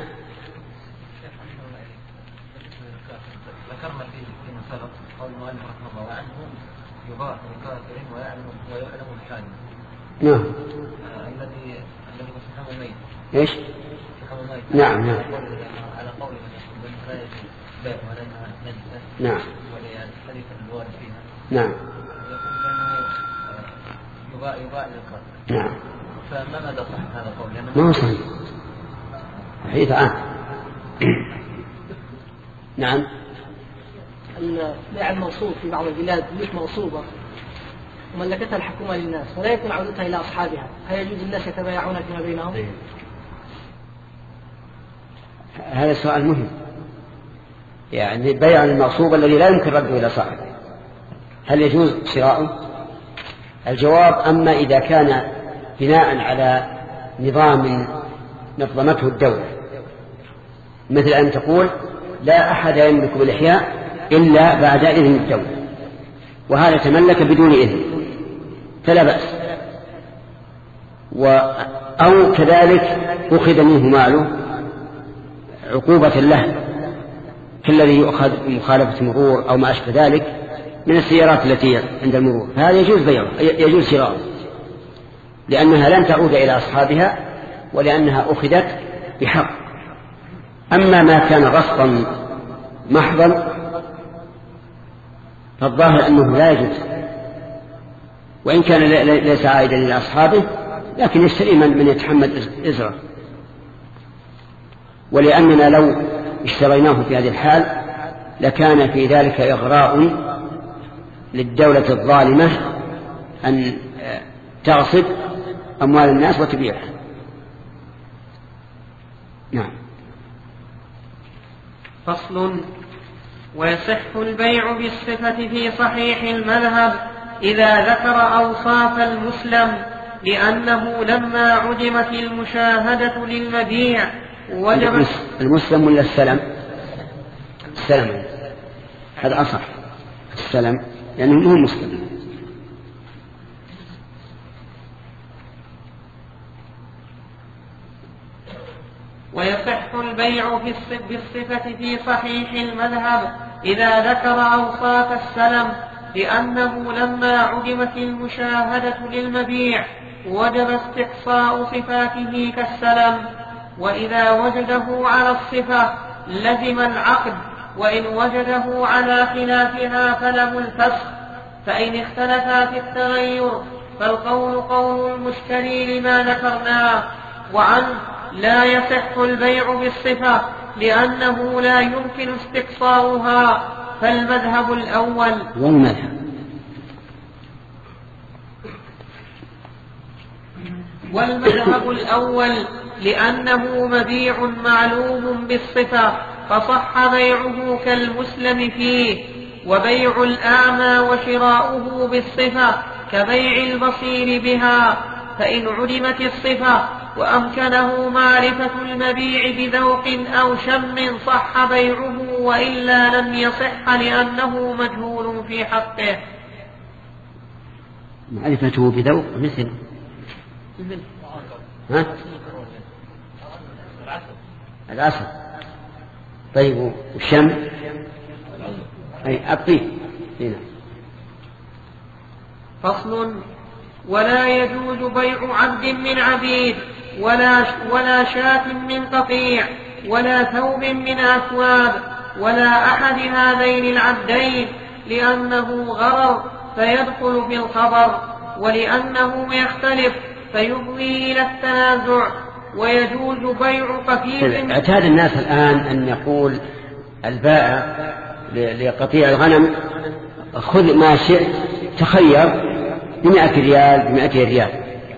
ذكرنا فيما سبق قول المؤلف رحمه الله عنه يباح لكافر ويعلم ويعلم الحال. نعم. الذي الذي يسحب الميت. ايش؟ يسحب الميت. نعم نعم. على قول من لا يجوز بيع ولا نجسة. نعم. وللحديث الوارد فيها. نعم. يقول بأنه يباع يباع للقاتل. نعم. فما مدى صحة هذا القول؟ ما هو صحيح. حديث عام. نعم. البيع الموصوف في بعض البلاد ملك موصوبة وملكتها الحكومة للناس ولا يكون عودتها إلى أصحابها، هل يجوز الناس يتبايعون فيما بينهم؟ هذا سؤال مهم. يعني بيع المغصوب الذي لا يمكن رده إلى صاحبه هل يجوز شراؤه؟ الجواب: أما إذا كان بناء على نظام نظمته الدولة، مثل أن تقول لا أحد يملك بالإحياء إلا بعد إذن الدولة، وهذا تملك بدون إذن فلا بأس. و أو كذلك أخذ منه ماله عقوبة له كالذي يؤخذ بمخالفة مرور أو ما أشبه ذلك من السيارات التي عند المرور، فهذا يجوز بيعه يجوز شراؤه لأنها لن تعود إلى أصحابها ولأنها أخذت بحق. أما ما كان غصبا محضا فالظاهر أنه لا يجوز، وإن كان ليس عائدا إلى أصحابه لكن يشتري من, من يتحمل إزره. ولأننا لو اشتريناه في هذه الحال لكان في ذلك إغراء للدولة الظالمة أن تغصب أموال الناس وتبيعها. نعم. فصل. ويصح البيع بالصفة في صحيح المذهب إذا ذكر أوصاف المسلم، لأنه لما عدمت المشاهدة للمبيع وجب المسلم ولا السلم؟ السلم هذا أصح، السلم لأنه هو مسلم. ويصح البيع بالصفة في صحيح المذهب إذا ذكر أوصاف السلم، لأنه لما عدمت المشاهدة للمبيع وجب استقصاء صفاته كالسلم، وإذا وجده على الصفة لزم العقد، وإن وجده على خلافها فله الفسخ. فإن اختلفا في التغير فالقول قول المشتري لما ذكرناه. وعنه لا يصح البيع بالصفة لأنه لا يمكن استقصاؤها، فالمذهب الأول والمذهب والمذهب الأول لأنه مبيع معلوم بالصفة فصح بيعه كالمسلم فيه، وبيع الأعمى وشراؤه بالصفة كبيع البصير بها. فإن علمت الصفة وأمكنه معرفة المبيع بذوق أو شم صح بيعه، وإلا لم يصح لأنه مجهول في حقه. معرفته بذوق مثل ها؟ العسل. طيب والشم؟ أي الطيب. هنا. فصل. ولا يجوز بيع عبد من عبيد ولا ولا شاة من قطيع ولا ثوب من أثواب ولا أحد هذين العبدين، لأنه غرر فيدخل في الخبر، ولأنه يختلف فيفضي إلى التنازع. ويجوز بيع قفيز. اعتاد الناس الآن أن يقول البائع لقطيع الغنم خذ ما شئت تخير بمئة ريال بمئة ريال.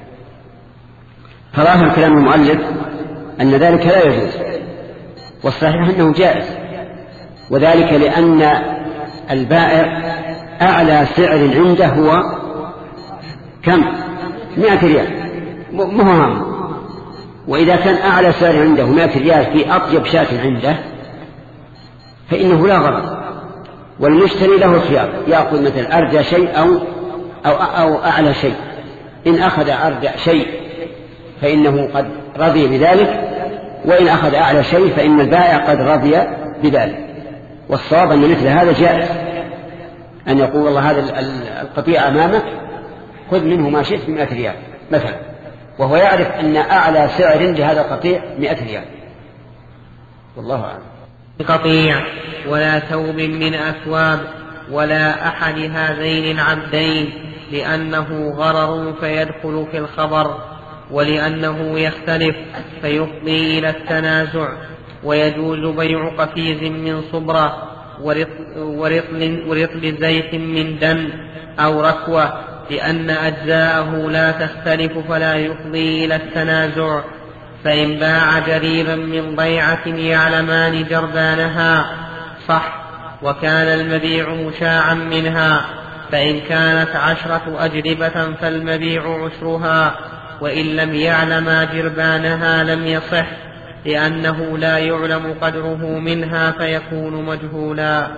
فظاهر كلام المؤلف أن ذلك لا يجوز، والصحيح أنه جائز، وذلك لأن البائع أعلى سعر عنده هو كم؟ مئة ريال مهم. وإذا كان أعلى سعر عنده مئة ريال في أطيب شاة عنده فإنه لا غرض، والمشتري له خيار يأخذ مثل أرجى شيء أو, أو, أو أعلى شيء. إن أخذ أرجى شيء فإنه قد رضي بذلك، وإن أخذ أعلى شيء فإن البائع قد رضي بذلك. والصواب أن مثل هذا جائز، أن يقول والله هذا القطيع أمامك خذ منه ما شئت بمئة ريال مثلا، وهو يعرف أن أعلى سعر لهذا القطيع مئة ريال. والله أعلم. قطيع ولا ثوب من أثواب ولا أحد هذين العبدين، لأنه غرر فيدخل في الخبر، ولأنه يختلف فيفضي إلى التنازع. ويجوز بيع قفيز من صبرة ورطل, ورطل زيت من دم أو ركوة، لأن أجزاءه لا تختلف فلا يفضي إلى التنازع. فإن باع جريبا من بيعة يعلمان جربانها صح، وكان المبيع مشاعا منها. فإن كانت عشرة أجربة فالمبيع عشرها، وإن لم يعلما جربانها لم يصح، لأنه لا يعلم قدره منها فيكون مجهولا.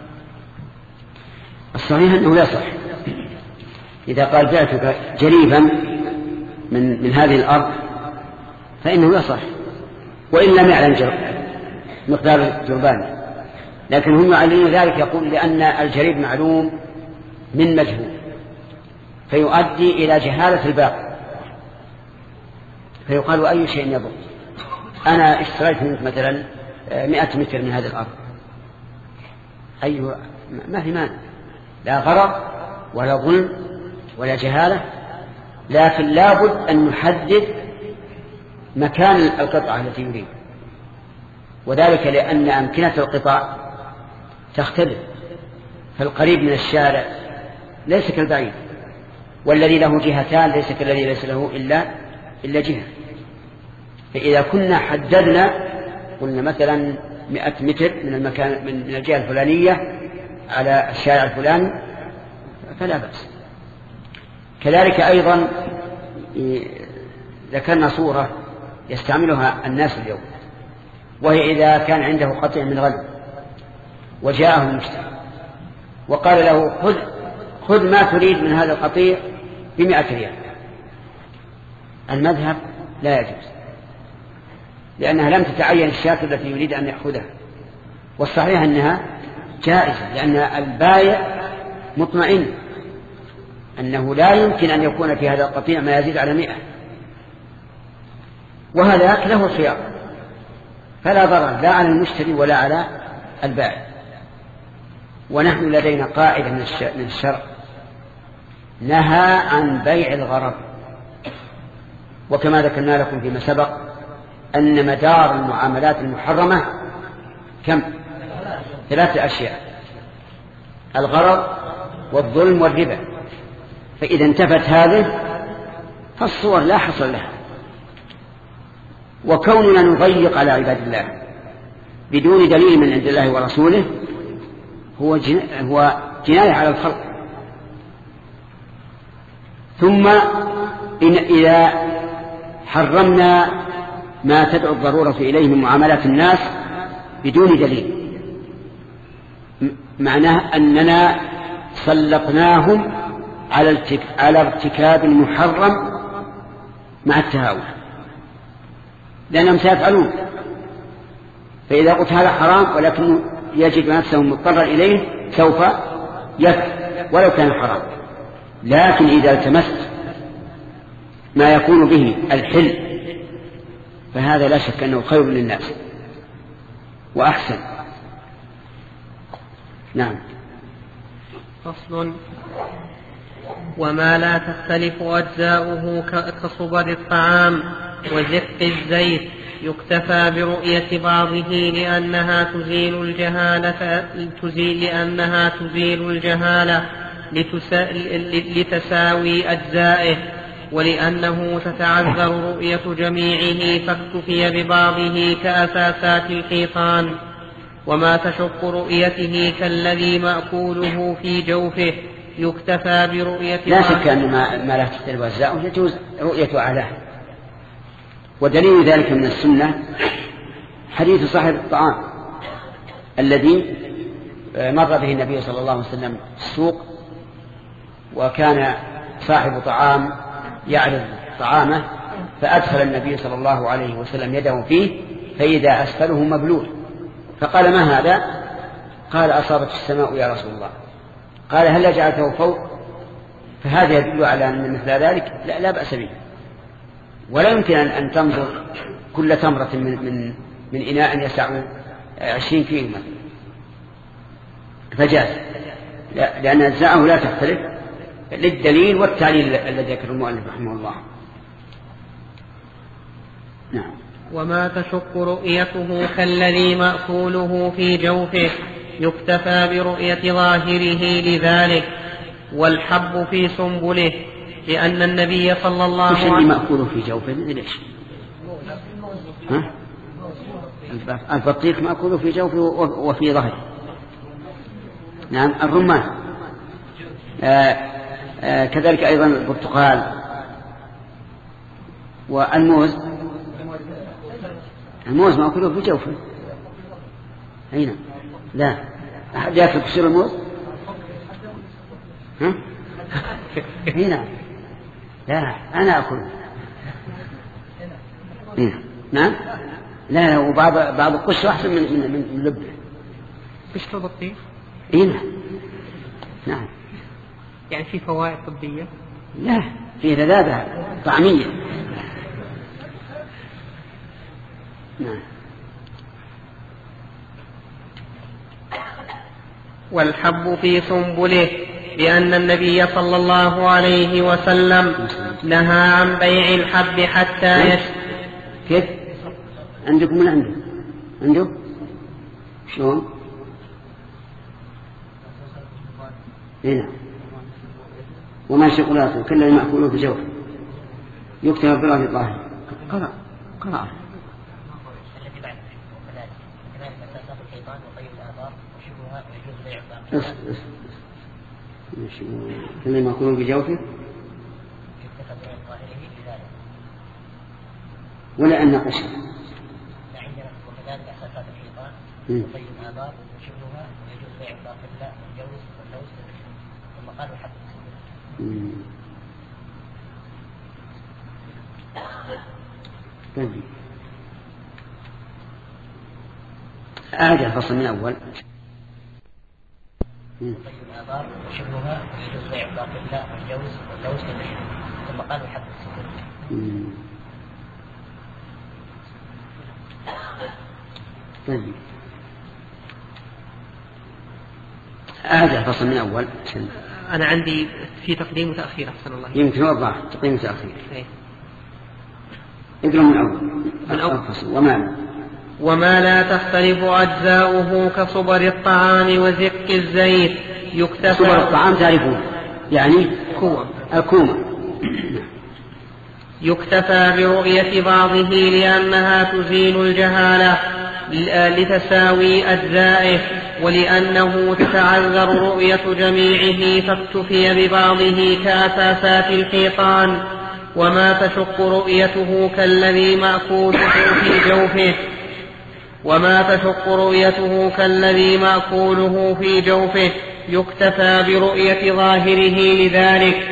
الصحيح أنه لا صح. إذا قال بعتك جريبا من, من هذه الأرض فإنه لا صح، وإن لم يعلم مقدار الجربان. لكن هم يعلمون ذلك، يقول لأن الجريب معلوم من مجهول فيؤدي إلى جهالة الباقي، فيقال أي شيء يضر. أنا اشتريت منك مثلا مئة متر من هذه الأرض، أيوة ما في مانع، لا غرض ولا ظلم ولا جهالة، لكن لابد أن نحدد مكان القطعة التي يريد، وذلك لأن أمكنة القطع تختلف. فالقريب من الشارع ليس كالبعيد، والذي له جهتان ليس كالذي ليس له إلا إلا جهة. فإذا كنا حددنا قلنا مثلا مئة متر من المكان من الجهة الفلانية على الشارع الفلاني فلا بأس. كذلك أيضا ذكرنا صورة يستعملها الناس اليوم، وهي إذا كان عنده قطيع من غنم وجاءه المشتري وقال له خذ خذ ما تريد من هذا القطيع بمئة ريال، المذهب لا يجوز، لأنها لم تتعين الشاة التي يريد أن يأخذها، والصحيح أنها جائزة، لأن البائع مطمئن أنه لا يمكن أن يكون في هذا القطيع ما يزيد على مئة، وهذا له خيار، فلا ضرر لا على المشتري ولا على البائع. ونحن لدينا قاعدة من الشرع نهى عن بيع الغرر، وكما ذكرنا لكم فيما سبق أن مدار المعاملات المحرمة كم؟ ثلاثة أشياء: الغرر والظلم والربا. فإذا انتفت هذه فالصور لا حصل لها. وكوننا نضيق على عباد الله بدون دليل من عند الله ورسوله هو هو جناية على الخلق. ثم إن إذا حرمنا ما تدعو الضرورة إليه من معاملات الناس بدون دليل معناه أننا سلطناهم على ارتكاب محرم مع التهاون، لأنهم سيفعلون. فإذا قلت هذا حرام ولكن يجد نفسه مضطرا إليه سوف يفعل ولو كان حرام. لكن إذا التمست ما يكون به الحل فهذا لا شك أنه خير للناس وأحسن. نعم. فصل: وما لا تختلف أجزاؤه كصبر الطعام وزق الزيت يكتفى برؤية بعضه لأنها تزيل الجهالة تزيل لأنها تزيل الجهالة لتساوي أجزائه، ولأنه تتعذر رؤية جميعه فاكتفي ببعضه كأساسات الحيطان. وما تشق رؤيته كالذي مأكوله في جوفه يكتفى برؤية لا شك أن ما, ما لا تختلف أجزاؤه يجوز رؤية أعلاه. ودليل ذلك من السنة حديث صاحب الطعام الذي مر به النبي صلى الله عليه وسلم في السوق، وكان صاحب طعام يعرض طعامه فأدخل النبي صلى الله عليه وسلم يده فيه فإذا أسفله مبلول، فقال: ما هذا؟ قال: أصابت السماء يا رسول الله. قال: هل جعلته فوق؟ فهذا يدل على أن مثل ذلك لا, لا بأس به، ولا يمكن أن تنظر كل تمرة من, من, من إناء يسع عشرين كيلو مثلا، فجاز، لا لأن أجزاءه لا تختلف للدليل والتعليل الذي ذكر المؤلف رحمه الله. نعم. وما تشق رؤيته كالذي مأكوله في جوفه يكتفى برؤية ظاهره لذلك. والحب في سنبله لأن النبي صلى الله عليه وسلم مأكوله في جوفه ليش؟ ها؟ البطيخ مأكوله في جوفه وفي ظهره. نعم. الرمان آآ آآ كذلك أيضا البرتقال والموز. الموز مأكوله في جوفه. أين؟ لا أحد يأكل كسر الموز؟ ها؟ هنا لا أنا أكل. نعم. لا لا وبعض بعض القشر أحسن من من من لبنه. قشر بطيخ؟ هنا. نعم. يعني في فوائد طبية؟ لا، في لذاذة طعمية. نعم. والحب في سنبله لأن النبي صلى الله عليه وسلم نهى عن بيع الحب حتى يش... كيف؟ عندكم من عنده؟ عنده؟ شلون؟ هنا وماشي قلاته كالذي مأكوله في جوفه يكتب براه الظاهر. قرأ قرأ التي بعد كذلك أساسات الشيطان وطيب الآثار وشبهها ويجوز بيع الباقي كالذي مأكوله في جوفه يكتفى بين ظاهره لذلك ولا أن نقش عندنا وكذلك أساسات الشيطان وطيب الآثار وشبهها ويجوز بيع الباقي لا والجوز واللوز ثم قال وحد طيب أعد الفصل من أول. طيب الآثار وشبهها ويجوز بيع الباقي لا والجوز واللوز ثم قال وحد طيب أعد الفصل من أول. أنا عندي في تقديم وتأخير أحسن الله. يمكن وضح تقديم وتأخير. إيه. اقرأ من أول. من أول. وما وما لا تختلف أجزاؤه كصبر الطعام وزق الزيت يكتفى. صبر الطعام تعرفون يعني كومة الكومة. يكتفى برؤية بعضه لأنها تزيل الجهالة لتساوي أجزائه ولأنه تتعذر رؤية جميعه فاكتفي ببعضه كأساسات الحيطان. وما تشق رؤيته كالذي مأكوله في جوفه وما تشق رؤيته كالذي مأكوله في جوفه يكتفى برؤية ظاهره لذلك.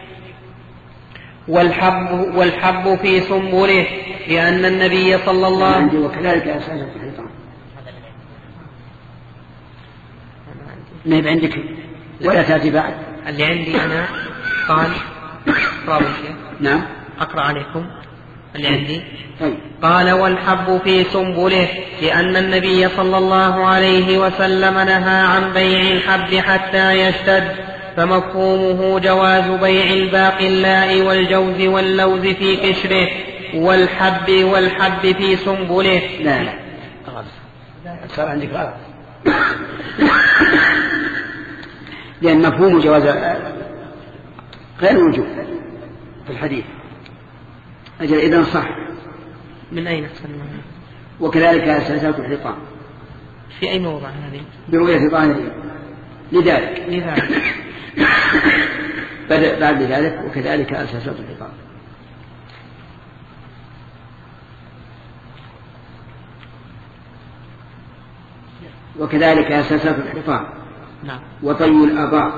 والحب, والحب في سنبله لأن النبي صلى الله عليه وسلم وكذلك أساسات الحيطان. ما يبقى عندك ولا تأتي بعد. اللي عندي أنا قال نعم أقرأ عليكم اللي عندي. طيب. قال والحب في سنبله لأن النبي صلى الله عليه وسلم نهى عن بيع الحب حتى يشتد فمفهومه جواز بيع الباقلاء والجوز واللوز في قشره والحب والحب في سنبله. لا لا صار عندك غلط لأن مفهوم جواز غير موجود في الحديث. أجل إذن صح. من أين أحسن الله؟ وكذلك أساسات الحيطان. في أي موضع هذه؟ برؤية ظاهره لذلك لذلك بدأ بعد ذلك وكذلك أساسات الحيطان. وكذلك أساسات الحيطان. نعم. وطي الآباء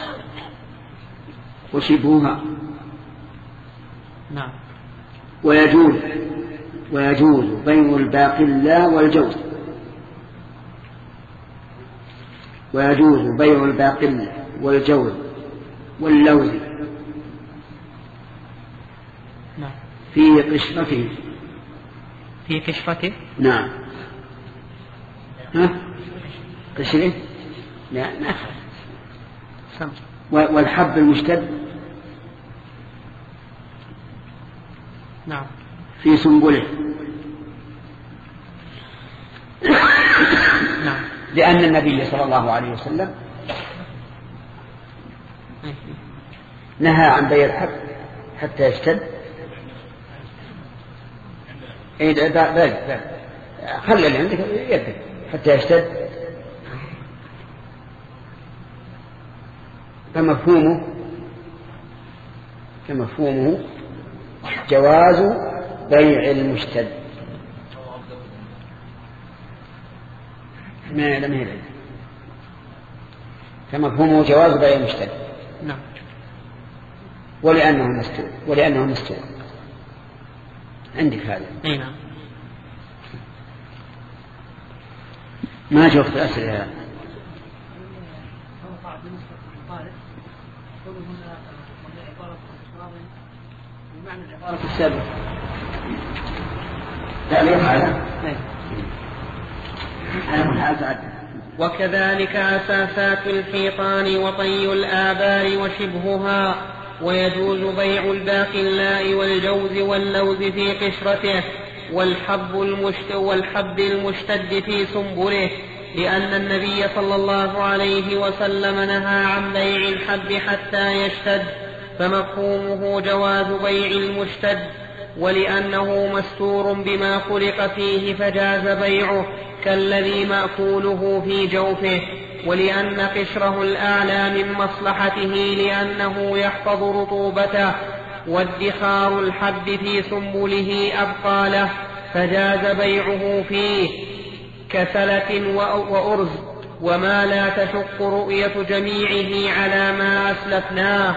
وشبهها. نعم. ويجوز ويجوز بيع الباقلاء والجوز ويجوز بيع الباقلاء والجوز واللوز نعم. في قشرته. في قشرته. نعم. ها قشره لا ما سم. والحب المشتد نعم. في سنبله. نعم. لأن النبي صلى الله عليه وسلم نهى عن بيع الحب حتى يشتد. اي ذلك خلي اللي عندك يدك حتى يشتد. فمفهومه فمفهومه جواز بيع المشتد. ما لم يرد فمفهومه جواز بيع المشتد. نعم. ولأنه مستوى ولأنه مستوى عندك هذا. أي نعم. ما شفت أسئلة. بمعنى العبارة السابقة تعليق على وكذلك أساسات الحيطان وطي الآبار وشبهها. ويجوز بيع الباقلاء والجوز واللوز في قشرته والحب المشت والحب المشتد في سنبله لأن النبي صلى الله عليه وسلم نهى عن بيع الحب حتى يشتد، فمفهومه جواز بيع المشتد، ولأنه مستور بما خلق فيه فجاز بيعه كالذي مأكوله في جوفه، ولأن قشره الأعلى من مصلحته لأنه يحفظ رطوبته، وادخار الحب في سنبله أبقى له فجاز بيعه فيه كسلة وأرز، وما لا تشق رؤية جميعه على ما أسلفناه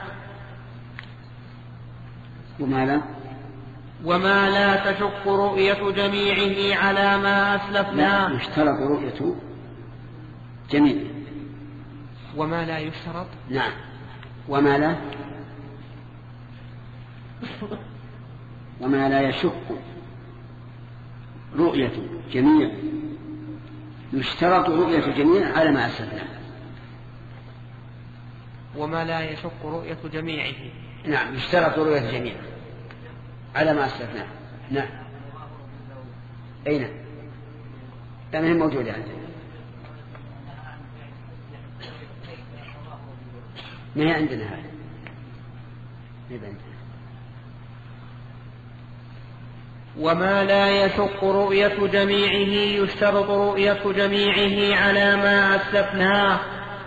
وما لا وما لا تشق رؤية جميعه على ما أسلفناه. لا يشترط رؤية جميع. وما لا يشترط. نعم. وما لا وما لا يشق رؤية جميع يشترط رؤية جميع على ما أسلفناه. وما لا يشق رؤية جميعه. نعم يشترط رؤية جميع على ما أسلفناه. نعم. أين؟ لأنها موجودة عندنا. ما هي عندنا هذا؟ وما لا يشق رؤية جميعه يشترط رؤية جميعه على ما أسلفناه.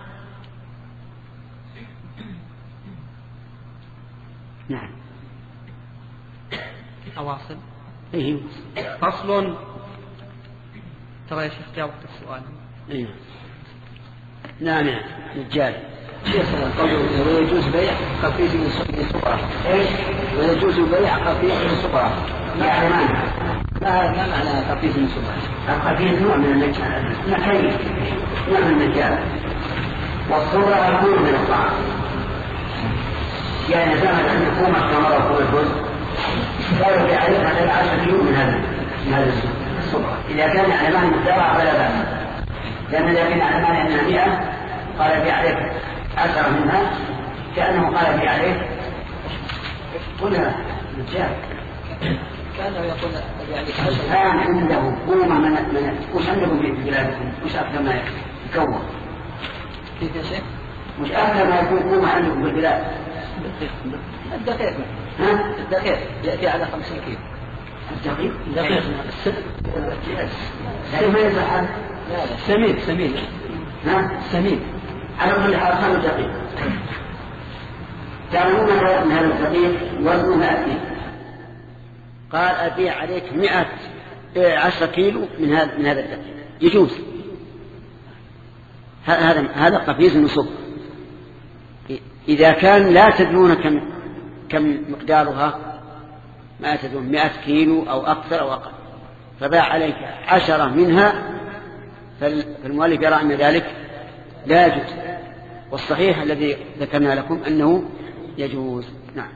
نعم. أواصل. إيه. فصل. ترى يا شيخ جاوبت السؤال. إيه. نعم نعم رجال. ويجوز بيع خفيف من السفرة. ويجوز بيع خفيف من السفرة. يعني ما ما ما معنى خفيف من السفرة؟ الخفيف نوع من النجار، نكيف نوع من النجار، والصورة نوع من الطعام. يعني زمن أن يقوم كما يقول الرز قالوا في عليه على عشرة كيلو من هذا من هذا الصبرة. إذا كان على معنى الزرع فلا بأس، لأن إذا كان على معنى أنها مئة قال في عليه عشرة منها كأنه قال في عليه قلنا رجال. كان يقول يعني كان عنده قومة من من وش عندكم في بلادكم؟ وش أكثر ما يكون؟ كيف يا شيخ؟ وش أكثر ما يكون قومة عندكم في البلاد؟ الدقيق. ها؟ الدقيق يأتي على خمسين كيلو. الدقيق؟ دقيق. سمين صح؟ لا لا سمين سمين. ها؟ سمين. على كل حال خمس دقيق. تعلمون أن هذا الدقيق وزنه مئة كيلو. قال أبيع عليك مئة عشرة كيلو من هذا من هذا الدقيق. يجوز. هذا هذا قفيز نصب. إذا كان لا تدرون كم كم مقدارها، ما تدرون مئة كيلو أو أكثر أو أقل، فباع عليك عشرة منها، فالمؤلف يرى أن ذلك لا يجوز، والصحيح الذي ذكرنا لكم أنه يجوز. نعم.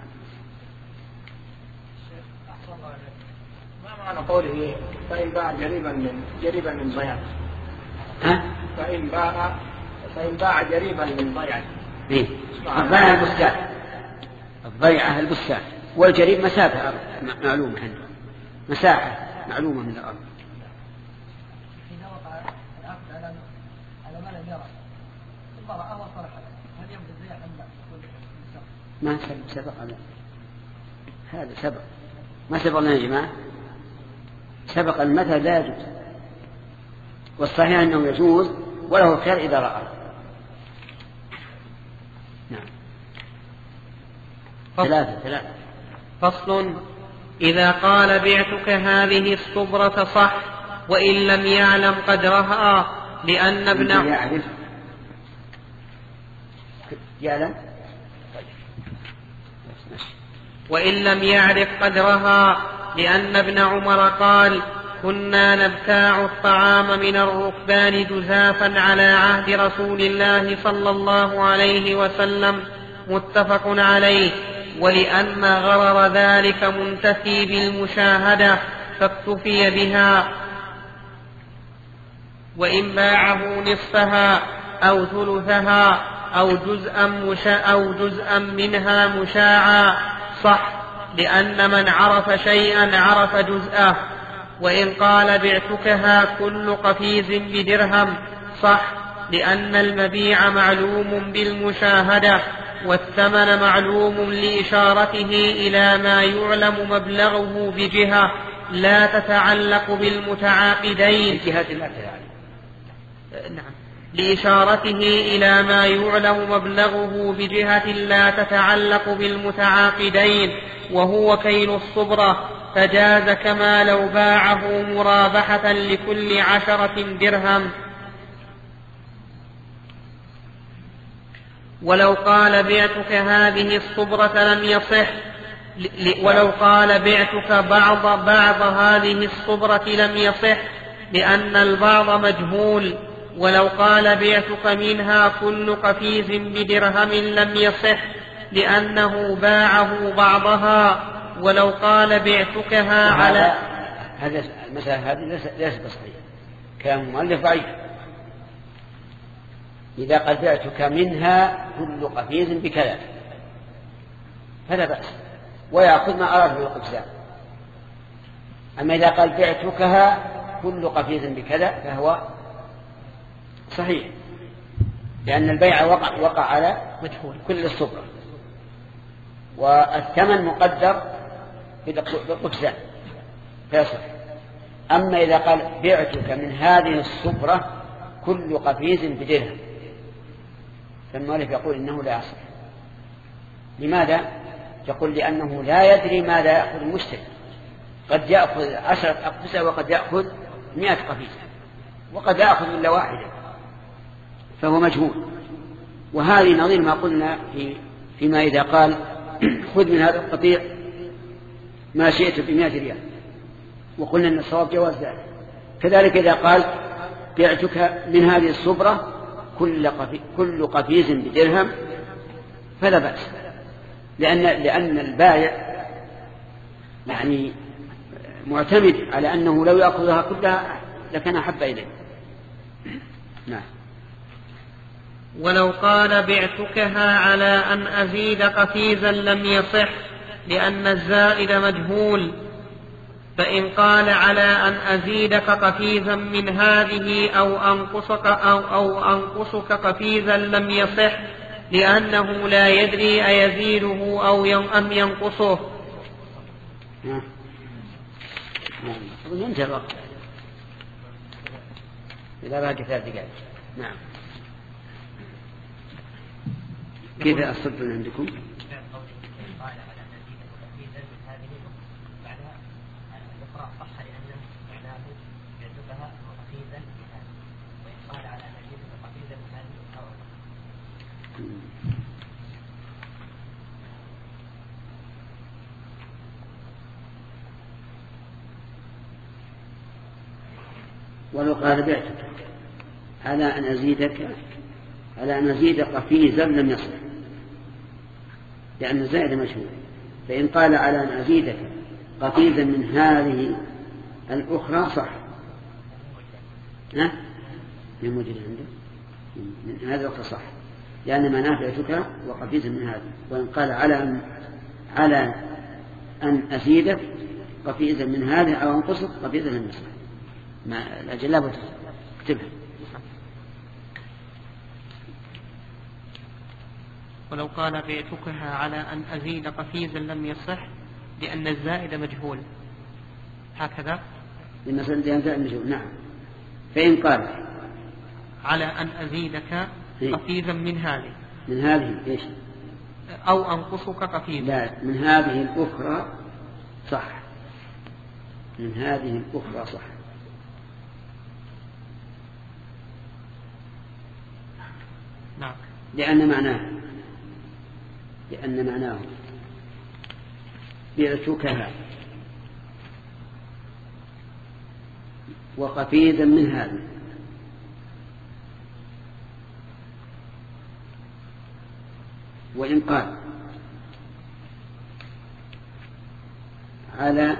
ما معنى قوله فإن باع قريبا من قريبا من ضيعه؟ ها؟ فإن باع فإن باع قريبا من ضيعه. إيه؟ الضيعة البستان، الضيعة البستان، والجريب مسافة معلومة عنده، مساحة معلومة من الأرض. إذا وقع العقد على على ما لم يرى ثم رآه وصرح هل يبدو البيع أم لا؟ ما سبق سبق هذا هذا سبق ما سبقنا يا جماعة، سبق المثل لا يجوز، والصحيح أنه يجوز وله الخير إذا رأى. نعم. ثلاثة ثلاثة. فصل. إذا قال بعتك هذه الصبرة صح وإن لم يعلم قدرها، لأن ابن يعرف يعلم وإن لم يعرف قدرها، لأن ابن عمر قال: كنا نبتاع الطعام من الركبان جزافا على عهد رسول الله صلى الله عليه وسلم، متفق عليه. ولأن غرر ذلك منتفي بالمشاهدة فاكتفي بها، وإن باعه نصفها أو ثلثها أو جزءا, مشا أو جزءا منها مشاعا صح، لأن من عرف شيئا عرف جزءه، وإن قال بعتكها كل قفيز بدرهم صح، لأن المبيع معلوم بالمشاهدة والثمن معلوم لإشارته إلى ما يعلم مبلغه بجهة لا تتعلق بالمتعاقدين. نعم، لإشارته إلى ما يعلم مبلغه بجهة لا تتعلق بالمتعاقدين، وهو كيل الصبرة، فجاز كما لو باعه مرابحة لكل عشرة درهم. ولو قال بعتك هذه الصبرة لم يصح، ولو قال بعتك بعض بعض هذه الصبرة لم يصح لأن البعض مجهول. ولو قال بعتك منها كل قفيز بدرهم لم يصح لأنه باعه بعضها. ولو قال بعتكها على هذا المسألة هذه ليست صحيحة، كلام المؤلف ضعيف. إذا قال بعتك منها كل قفيز بكذا فلا بأس، ويأخذ ما أراد من القفزان. أما إذا قال بعتكها كل قفيز بكذا فهو صحيح، لأن البيع وقع, وقع على مجهول كل الصبرة، والثمن مقدر بالقفزان فيصح. أما إذا قال بعتك من هذه الصبرة كل قفيز بدرهم فالمؤلف يقول إنه لا يصح. لماذا؟ يقول لأنه لا يدري ماذا يأخذ المشتري، قد يأخذ عشرة أقفزة وقد يأخذ مئة قفيزة وقد يأخذ إلا واحدة، فهو مجهول. وهذه نظير ما قلنا في فيما إذا قال خذ من هذا القطيع ما شئت بمئة ريال، وقلنا أن الصواب جواز ذلك. كذلك إذا قال بعتك من هذه الصبرة كل قفي كل قفيز بدرهم فلا بأس، لأن لأن البائع يعني معتمد على أنه لو يأخذها كلها لكان أحب إليه. نعم. ولو قال بعتكها على أن أزيد قفيزا لم يصح لأن الزائد مجهول. فإن قال على أن أزيدك قفيزا من هذه أو أنقصك أو, أو أنقصك قفيزا لم يصح لأنه لا يدري أيزيده أو أم ينقصه. نعم. ينتهي الوقت إذا باقي ثلاث دقائق. نعم. كيف الصدق عندكم؟ ولو قال بعتك على أن أزيدك على أن أزيد قفيزا لم يصح لأن الزائد مشهور. فإن قال على أن أزيدك قفيزا من هذه الأخرى صح. ها؟ من موجود عنده من هذه الأخرى صح، لأن ما نافعتك وقفيزا من هذه. وإن قال على أن على أن أزيدك قفيزا من هذه أو أنقصك قفيزا لم يصح. ما الأجل لا بد اكتبها. ولو قال بعتكها على أن أزيد قفيزا لم يصح لأن الزائد مجهول هكذا. لأن الزائد مجهول. نعم. فإن قال على أن أزيدك قفيزا من هذه من هذه إيش أو أنقصك قفيزا لا من هذه الأخرى صح. من هذه الأخرى صح. نعم. لأن معناه لأن معناه بعتكها وقفيزا من هذا وإن قال على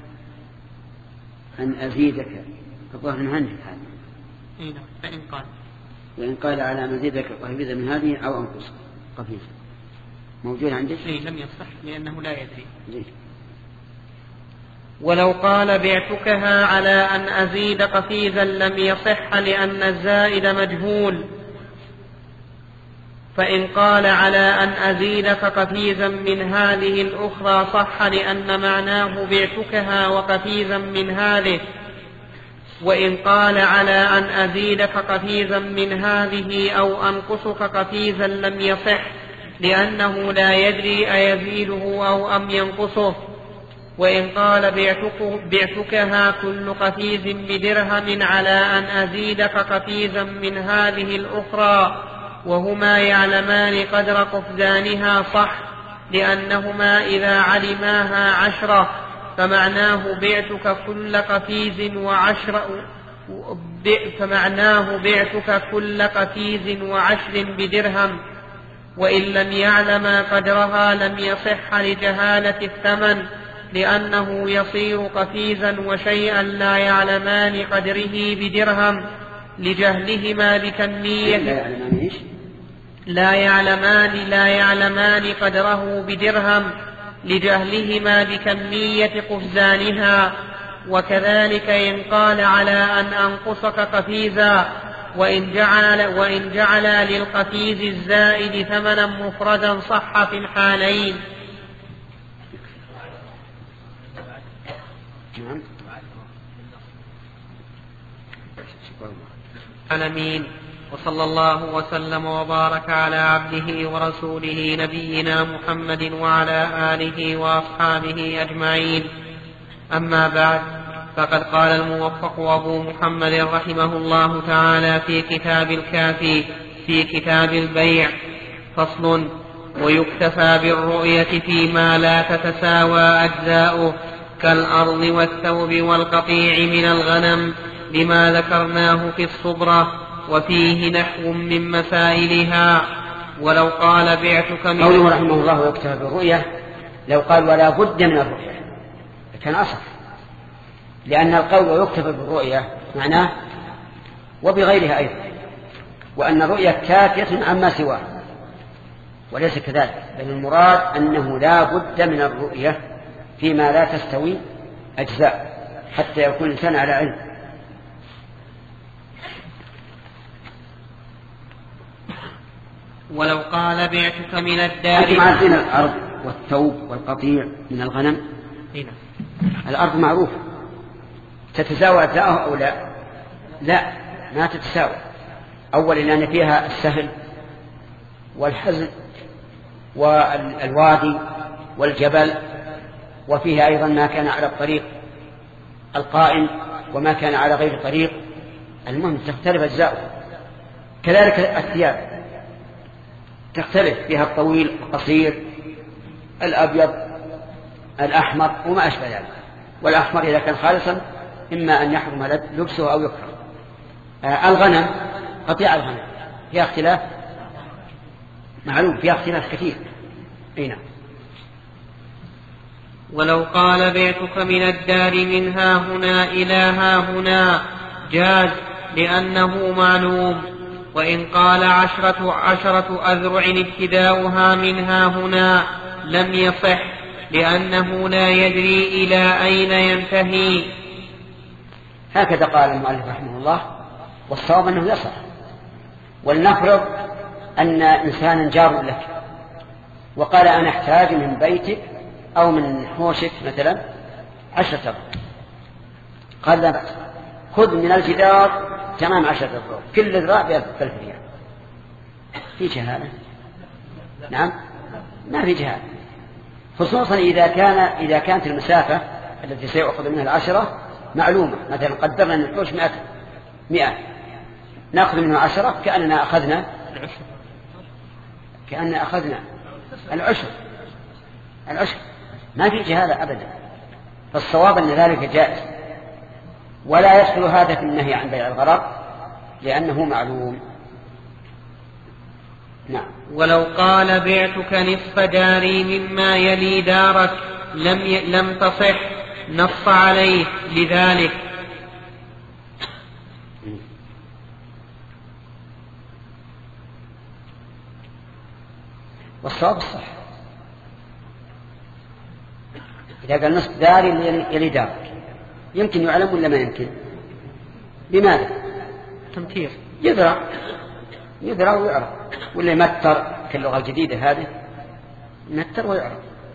أن أزيدك الظاهر من عنه هذا. إيه فإن قال وإن قال على أن أزيدك قفيزا من هذه أو أنقص قفيزا موجود عندك؟ إيه لم يصح لأنه لا يدري. زي. ولو قال بعتكها على أن أزيد قفيزا لم يصح لأن الزائد مجهول، فإن قال على أن أزيدك قفيزا من هذه الأخرى صح لأن معناه بعتكها وقفيزا من هذه، وإن قال على أن أزيدك قفيزا من هذه أو أنقصك قفيزا لم يصح لأنه لا يدري أيزيده أو أم ينقصه. وإن قال بعتك بعتكها كل قفيز بدرهم على أن أزيدك قفيزا من هذه الأخرى وهما يعلمان قدر قفزانها صح لأنهما إذا علماها عشرة فمعناه بعتك كل قفيز وعشر فمعناه بعتك كل قفيز وعشر بدرهم، وإن لم يعلم قدرها لم يصح لجهالة الثمن لأنه يصير قفيزا وشيئا لا يعلمان قدره بدرهم لجهلهما بكمية لا يعلمان لا يعلمان قدره بدرهم لجهلهما بكمية قفزانها. وكذلك إن قال على أن أنقصك قفيزا وإن جعل, وإن جعل للقفيز الزائد ثمنا مفردا صح في الحالين. العالمين، وصلى الله وسلم وبارك على عبده ورسوله نبينا محمد وعلى آله وأصحابه أجمعين. أما بعد، فقد قال الموفق أبو محمد رحمه الله تعالى في كتاب الكافي في كتاب البيع: فصل: ويكتفى بالرؤية فيما لا تتساوى أجزاؤه كالأرض والثوب والقطيع من الغنم لما ذكرناه في الصبرة، وفيه نحو من مسائلها. ولو قال بعتك من قوله رحمه الله ويكتفى بالرؤية، لو قال ولا بد من الرؤية كان أصح، لأن القول ويكتفى بالرؤية معناه وبغيرها أيضا، وأن الرؤية كافية عما سواه، وليس كذلك، بل المراد أنه لا بد من الرؤية فيما لا تستوي أجزاء حتى يكون الإنسان على علم. ولو قال بعتك من الدار، أنتم عارفين الأرض والثوب والقطيع من الغنم؟ هنا. الأرض معروفة، تتساوى أجزاءه أو لا؟ لا، ما تتساوى. أولا لأن فيها السهل والحزن والوادي والجبل، وفيها أيضا ما كان على الطريق القائم وما كان على غير الطريق. المهم تختلف أجزاؤه. كذلك الثياب تختلف، فيها الطويل القصير الأبيض الأحمر وما أشبه ذلك. والأحمر إذا كان خالصا إما أن يحرم لبسه أو يكره. آه الغنم، قطيع الغنم فيها اختلاف معلوم، فيها اختلاف كثير. أين؟ ولو قال بعتك من الدار من ها هنا إلى ها هنا جاز لأنه معلوم. وإن قال عشرة, عشرة أذرع ابتداؤها من ها هنا لم يصح لأنه لا يدري إلى أين ينتهي. هكذا قال المؤلف رحمه الله، والصواب أنه يصح. ولنفرض أن إنسانا جار لك وقال أنا أحتاج من بيتك أو من حوشك مثلا عشرة أذرع، قال لا بأس، خذ من الجدار تمام عشرة أذرع، كل ذراع بألف ريال. في جهالة؟ نعم، ما في جهالة، خصوصا إذا كان إذا كانت المسافة التي سيأخذ منها العشرة معلومة. مثلا قدرنا أن الحوش مئة مئة نأخذ منه عشرة كأننا أخذنا كأننا أخذنا العشر العشر ما في جهالة أبدا. فالصواب أن ذلك جائز، ولا يدخل هذا في النهي عن بيع الغرر لأنه معلوم. نعم. ولو قال بعتك نصف داري مما يلي دارك لم ي... لم تصح، نص عليه لذلك. والصواب الصح، إذا قال نصف دار يلي دار يمكن يعلم ولا ما يمكن؟ بماذا؟ تمتير. يزرع يزرع ويعرف، ولا يمتر كاللغة الجديدة هذه، يمتر ويعرف.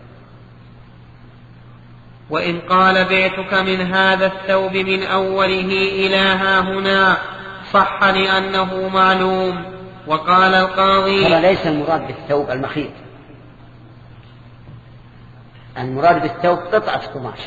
وإن قال بعتك من هذا الثوب من أوله إلى ها هنا صح لأنه معلوم. وقال القاضي ترى ليس المراد بالثوب المخيط، المراد بالثوب قطعة قماش،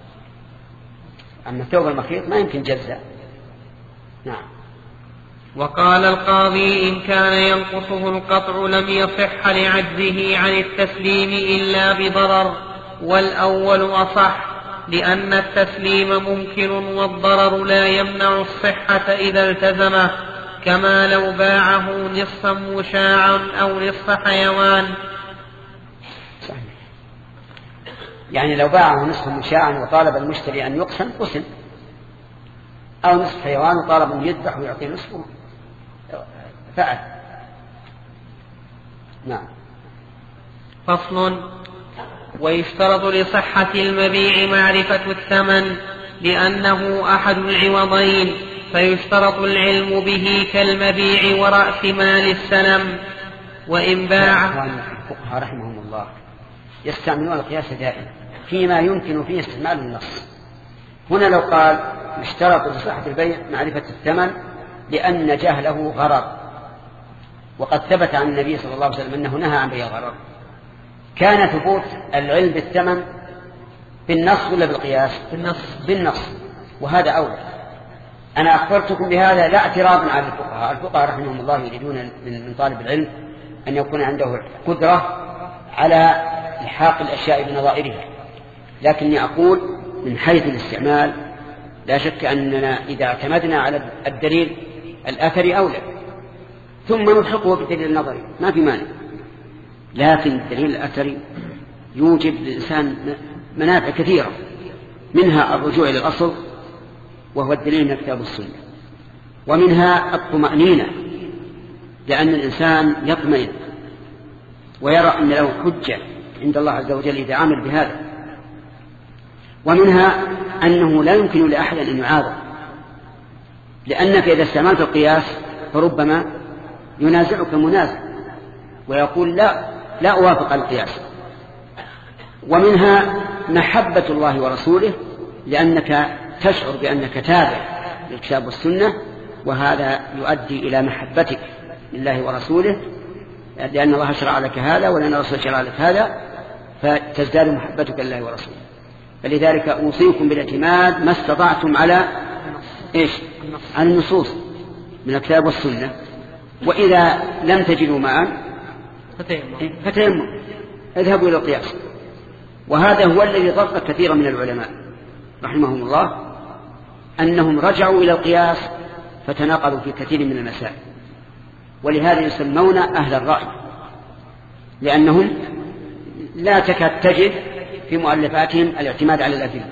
أما الثوب المخيط ما يمكن جزاء. نعم. وقال القاضي إن كان ينقصه القطع لم يصح لعجزه عن التسليم إلا بضرر، والأول أصح لأن التسليم ممكن والضرر لا يمنع الصحة إذا التزمه، كما لو باعه نصفا مشاعا أو نصف حيوان. صحيح. يعني لو باعه نصف مشاعا وطالب المشتري أن يقسم قسم، أو نصف حيوان وطالب أن يذبح ويعطي نصفه فعل. نعم. فصل. ويشترط لصحة المبيع معرفة الثمن لأنه أحد العوضين، فيشترط العلم به كالمبيع ورأس مال السلم. وإن باع الفقهاء رحمهم الله يستعملون القياس دائما فيما يمكن فيه استعمال النص. هنا لو قال يشترط لصحة البيع معرفة الثمن لأن جهله غرر، وقد ثبت عن النبي صلى الله عليه وسلم أنه نهى عن بيع الغرر، كان ثبوت العلم بالثمن بالنص ولا بالقياس؟ بالنص. بالنص، وهذا أولى. أنا أخبرتكم بهذا لا اعتراضا على الفقهاء، الفقهاء رحمهم الله يريدون من طالب العلم أن يكون عنده قدرة على إلحاق الأشياء بنظائرها، لكني أقول من حيث الاستعمال لا شك أننا إذا اعتمدنا على الدليل الأثري أولى، ثم نلحقه بالدليل النظري ما في مانع، لكن الدليل الأثري يوجب للإنسان منافع كثيرة، منها الرجوع إلى الأصل وهو الدليل من الكتاب والسنة، ومنها الطمأنينة لأن الإنسان يطمئن ويرى أن له حجة عند الله عز وجل إذا عمل بهذا، ومنها أنه لا يمكن لأحد أن يعارض، لأنك إذا استعملت القياس فربما ينازعك منازع ويقول لا لا أوافق القياس. ومنها محبة الله ورسوله لأنك تشعر بأنك تابع للكتاب والسنة، وهذا يؤدي إلى محبتك لله ورسوله، لأن الله شرع لك هذا ولأن الرسول شرع لك هذا، فتزداد محبتك لله ورسوله. فلذلك أوصيكم بالاعتماد ما استطعتم على إيش؟ على النصوص من الكتاب والسنة، وإذا لم تجدوا معا فتيمموا، اذهبوا إلى القياس. وهذا هو الذي ضر كثيرا من العلماء رحمهم الله، أنهم رجعوا إلى القياس فتناقضوا في كثير من المسائل، ولهذا يسمون أهل الرأي، لأنهم لا تكاد تجد في مؤلفاتهم الاعتماد على الأدلة.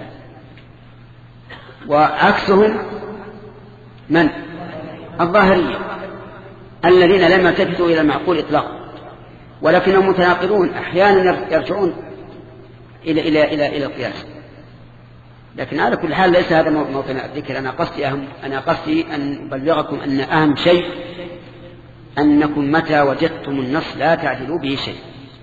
وعكسهم من؟ الظاهرية الذين لم يلتفتوا إلى المعقول إطلاقا، ولكنهم متناقضون أحيانا يرجعون إلى إلى إلى إلى القياس. لكن على كل حال ليس هذا موطن الذكر. أنا قصدي أهم أنا قصدي أن أبلغكم أن أهم شيء أنكم متى وجدتم النص لا تعدلوا به شيء.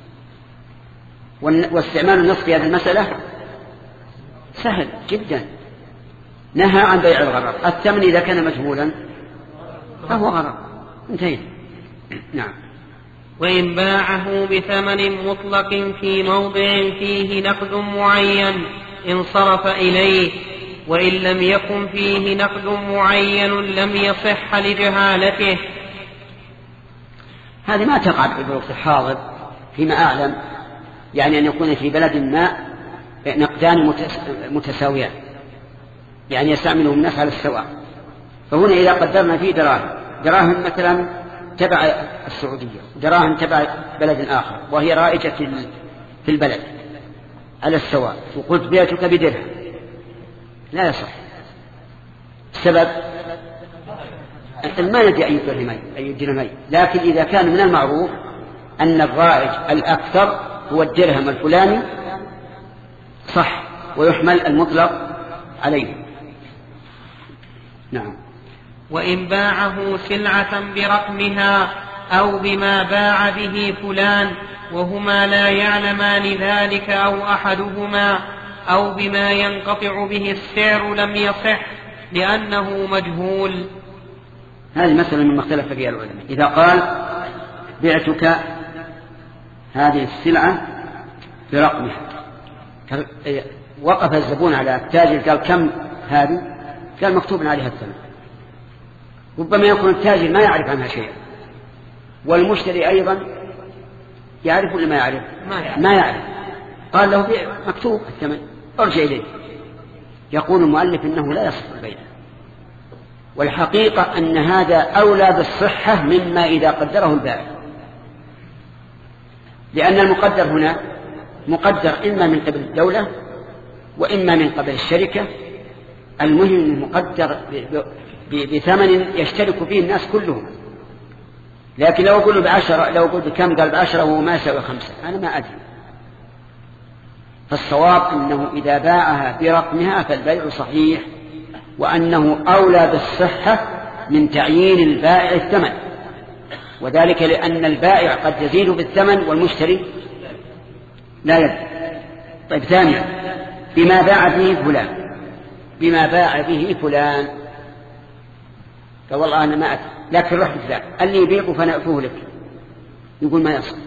واستعمال النص في هذه المسألة سهل جدا، نهى عن بيع الغرر، الثمن إذا كان مجهولا فهو غرر، انتهينا. نعم. وإن باعه بثمن مطلق في موضع فيه نقد معين انصرف إليه، وإن لم يكن فيه نقد معين لم يصح لجهالته. هذه ما تقع في الوقت الحاضر فيما أعلم، يعني أن يكون في بلد ما نقدان متساويان، يعني يستعملهم الناس على السواء. فهنا إذا قدرنا فيه دراهم دراهم مثلا تبع السعودية، دراهم تبع بلد آخر وهي رائجة في البلد على السواء، وقلت بيعتك بدرهم، لا يصح. السبب ما ندري أي درهمين أي درهمين، لكن إذا كان من المعروف أن الرائج الأكثر هو الدرهم الفلاني صح، ويحمل المطلق عليه. نعم. وإن باعه سلعة برقمها أو بما باع به فلان وهما لا يعلمان ذلك أو أحدهما أو بما ينقطع به السعر لم يصح لأنه مجهول. هذه مسألة مما اختلف فيها العلماء. إذا قال بعتك هذه السلعة برقمها، وقف الزبون على التاجر قال كم هذه؟ قال مكتوب عليها الثمن. ربما يكون التاجر ما يعرف عنها شيئا والمشتري أيضا يعرف ولا ما يعرف؟ ما يعرف. قال له مكتوب الثمن ارجع إليه. يقول المؤلف إنه لا يصح البيع، والحقيقة أن هذا أولى بالصحة مما إذا قدره البائع، لأن المقدر هنا مقدر إما من قبل الدولة وإما من قبل الشركة. المهم مقدر بثمن يشترك فيه الناس كلهم. لكن لو أقول بعشرة، لو أقول بكم قال بعشرة وهو ما يساوي خمسة، أنا ما أدري. فالصواب أنه إذا باعها برقمها فالبيع صحيح، وأنه أولى بالصحة من تعيين البائع الثمن، وذلك لأن البائع قد يزيد بالثمن والمشتري لا يزيد. طيب ثانيا، بما باع به فلان، بما باع به فلان قال والله أنا ما أدري لكن رحت فلان قال لي يبيعه فنأتوه لك، يقول ما يصح.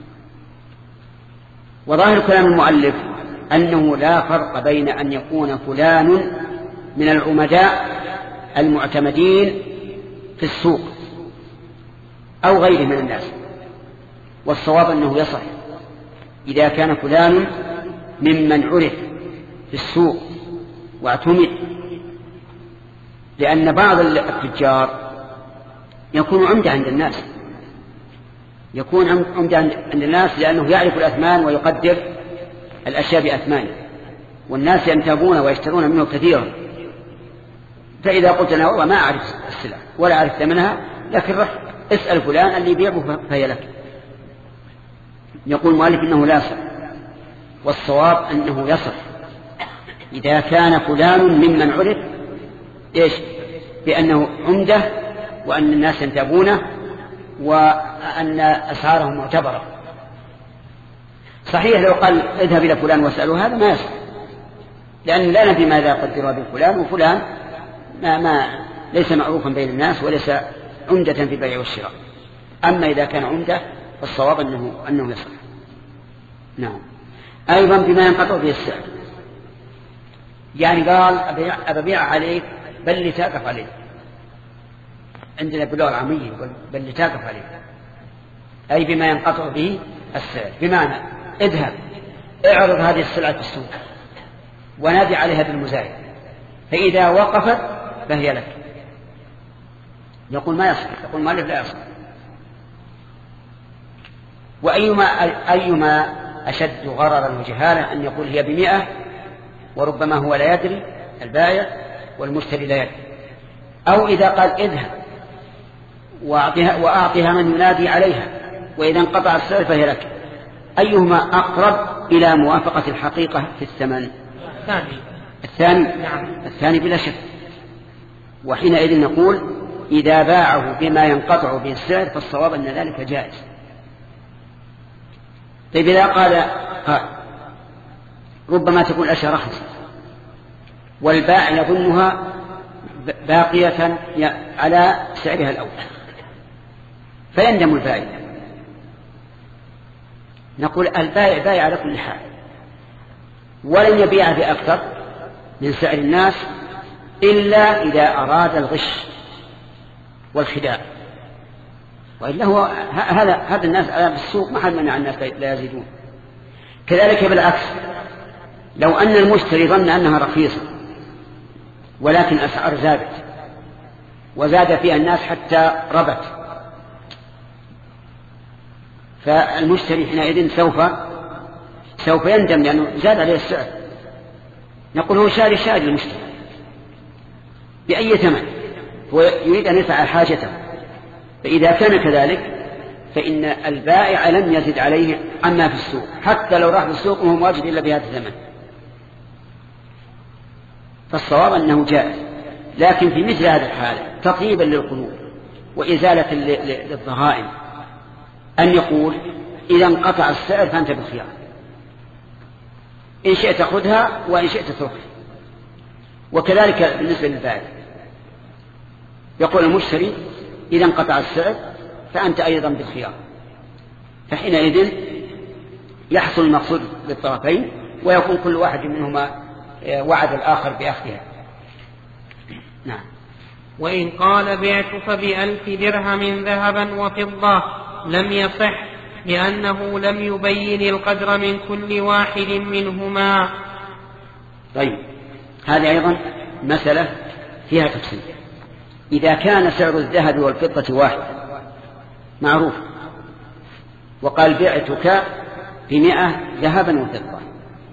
وظاهر كلام المؤلف أنه لا فرق بين أن يكون فلان من العمداء المعتمدين في السوق أو غيره من الناس، والصواب أنه يصح إذا كان فلان ممن عرف في السوق واعتمد، لأن بعض التجار يكون عمدة عند الناس، يكون عمدة عند الناس لأنه يعرف الأثمان ويقدر الأشياء بأثمانه، والناس ينتابون ويشترون منه كثيرا. فإذا قلت أنا والله ما أعرف السلع ولا أعرف ثمنها لكن رح اسأل فلان اللي يبيعه فهي لك، يقول المؤلف إنه لا يصح، والصواب أنه يصح إذا كان فلان ممن عرف إيش بأنه عمدة وأن الناس ينتابونه وأن أسعارهم معتبرة. صحيح لو قال اذهب إلى فلان واسأله هذا ما يصح، لأن لا ندري ماذا قدر بفلان، وفلان ما, ما ليس معروفا بين الناس وليس عمدة في البيع والشراء. أما إذا كان عمدة فالصواب أنه, أنه يصح. نعم. أيضا بما ينقطع به السعر، يعني قال أبيع عليك بل لتاقف عليك، عندنا باللغة العامية بل لتاقف عليك، أي بما ينقطع به السعر، بمعنى اذهب اعرض هذه السلعة في السوق ونادي عليها بالمزايد، فإذا وقفت فهي لك. يقول ما يصح، يقول المؤلف لا يصح. وأيما أيما أشد غررا وجهالا أن يقول هي بمئة وربما هو لا يدري البائع والمشتري لا يدري، أو إذا قال اذهب وأعطيها, وأعطيها من ينادي عليها وإذا انقطع السعر فهي لك. أيهما أقرب إلى موافقة الحقيقة في الثمن؟ الثاني. الثاني نعم. الثاني بلا شك. وحينئذ نقول إذا باعه بما ينقطع به السعر فالصواب أن ذلك جائز. طيب إذا قال قال ربما تكون الأشياء رخصة والبائع يظنها باقية على سعرها الأول فيندم البائع، نقول البائع بايع على كل حال ولن يبيع بأكثر من سعر الناس إلا إذا أراد الغش والخداع، وإلا هو هذا هذا الناس على السوق ما حد منع الناس لا يزيدون. كذلك بالعكس، لو أن المشتري ظن أنها رخيصة ولكن أسعار زادت وزاد فيها الناس حتى ربت، فالمشتري حينئذ سوف سوف يندم لأنه زاد عليه السعر. نقول هو شاري شاري المشتري بأي ثمن، هو يريد أن يدفع حاجته، فإذا كان كذلك فإن البائع لم يزد عليه عما في السوق، حتى لو راح في السوق وهو واجد إلا بهذا الثمن. فالصواب أنه جائز، لكن في مثل هذه الحالة تطيبا للقلوب وإزالة للضغائن أن يقول إذا انقطع السعر فأنت بالخيار، إن شئت خذها وإن شئت تركها. وكذلك بالنسبة للبائع يقول المشتري إذا انقطع السعر فأنت أيضا بالخيار، فحينئذ يحصل المقصود للطرفين ويكون كل واحد منهما وعد الآخر بأخذها. نعم. وإن قال بعتك بألف درهم ذهبا وفضة لم يصح، لأنه لم يبين القدر من كل واحد منهما. طيب، هذه أيضا مسألة فيها تفصيل. إذا كان سعر الذهب والفضة واحد معروف وقال بعتك بمئة ذهبا وفضة،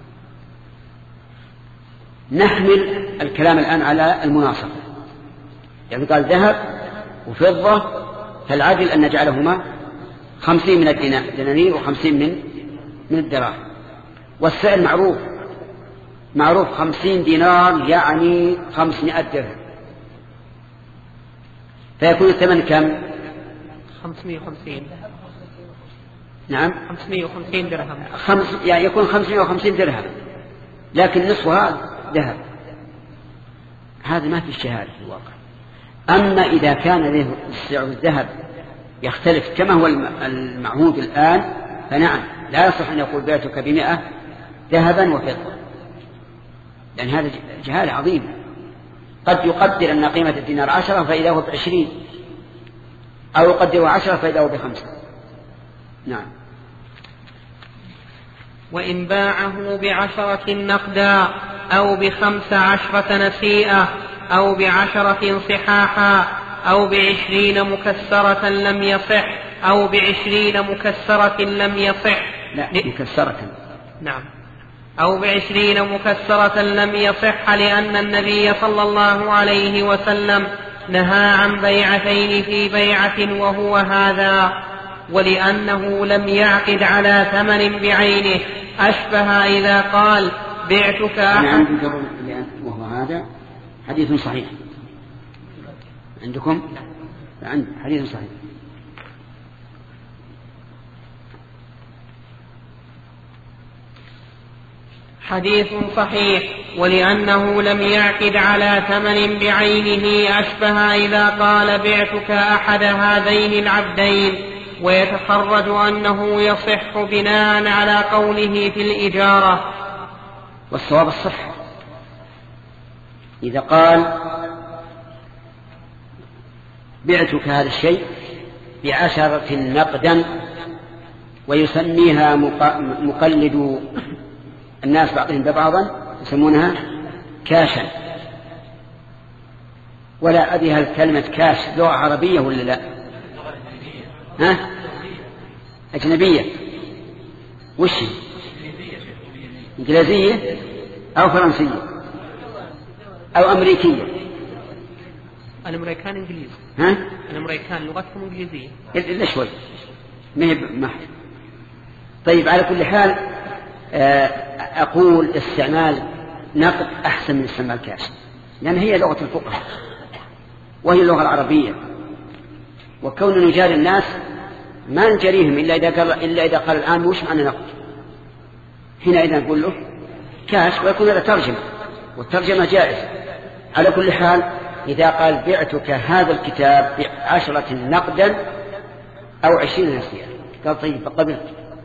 نحمل الكلام الآن على المناصفة، يعني قال ذهب وفضة فالعدل أن نجعلهما خمسين من الدنانير وخمسين من من الدراهم، والسعر معروف معروف خمسين دينار يعني خمسمائة درهم، فيكون الثمن كم؟ خمسمائة وخمسين. نعم، خمسمائة وخمسين درهم. خمس يعني يكون خمسمائة وخمسين درهم، لكن نصفها ذهب. هذا ما في الشهادة في الواقع. أما إذا كان له سعر الذهب يختلف كما هو المعهود الآن فنعم لا يصح أن يقول بعتك بمئة ذهبا وفضة، لأن هذا جهالة عظيمة. قد يقدر أن قيمة الدينار عشرة فإذا هو بعشرين، أو يقدر عشرة فإذا هو بخمسة. نعم. وإن باعه بعشرة نقدا أو بخمس عشرة نسيئة أو بعشرة صحاحا أو بعشرين مكسرة لم يصح، أو بعشرين مكسرة لم يصح. لا، مكسرة. نعم. أو بعشرين مكسرة لم يصح، لأن النبي صلى الله عليه وسلم نهى عن بيعتين في بيعة وهو هذا، ولأنه لم يعقد على ثمن بعينه، أشبه إذا قال بعتك أحد. وهو هذا حديث صحيح عندكم؟ عند حديث صحيح. حديث صحيح، ولأنه لم يعقد على ثمن بعينه، أشبه إذا قال بعتك أحد هذين العبدين، ويتخرج أنه يصح بناء على قوله في الإجارة. والصواب الصحة. إذا قال بعتك هذا الشيء بعشرة نقدا، ويسميها مقلد الناس بعضهم ببعضا يسمونها كاشا، ولا أدري هل كلمة كاش لغة عربية ولا لا؟ ها؟ أجنبية. وش إنجليزية أو فرنسية أو أمريكية؟ الأمريكان إنجليزي. ها؟ الأمريكان لغتهم إنجليزية. إلا شوي ما هي محل. طيب، على كل حال أقول استعمال نقد أحسن من استعمال كاش، لأن هي لغة الفقهاء وهي اللغة العربية، وكون نجاري الناس ما نجريهم إلا إذا قال إلا إذا قال الآن وش معنى نقد، حينئذ نقول له كاش ويكون هذا ترجمة، والترجمة جائزة. على كل حال إذا قال بعتك هذا الكتاب بعشرة نقدا أو عشرين نسيئة، قال طيب فقبلت،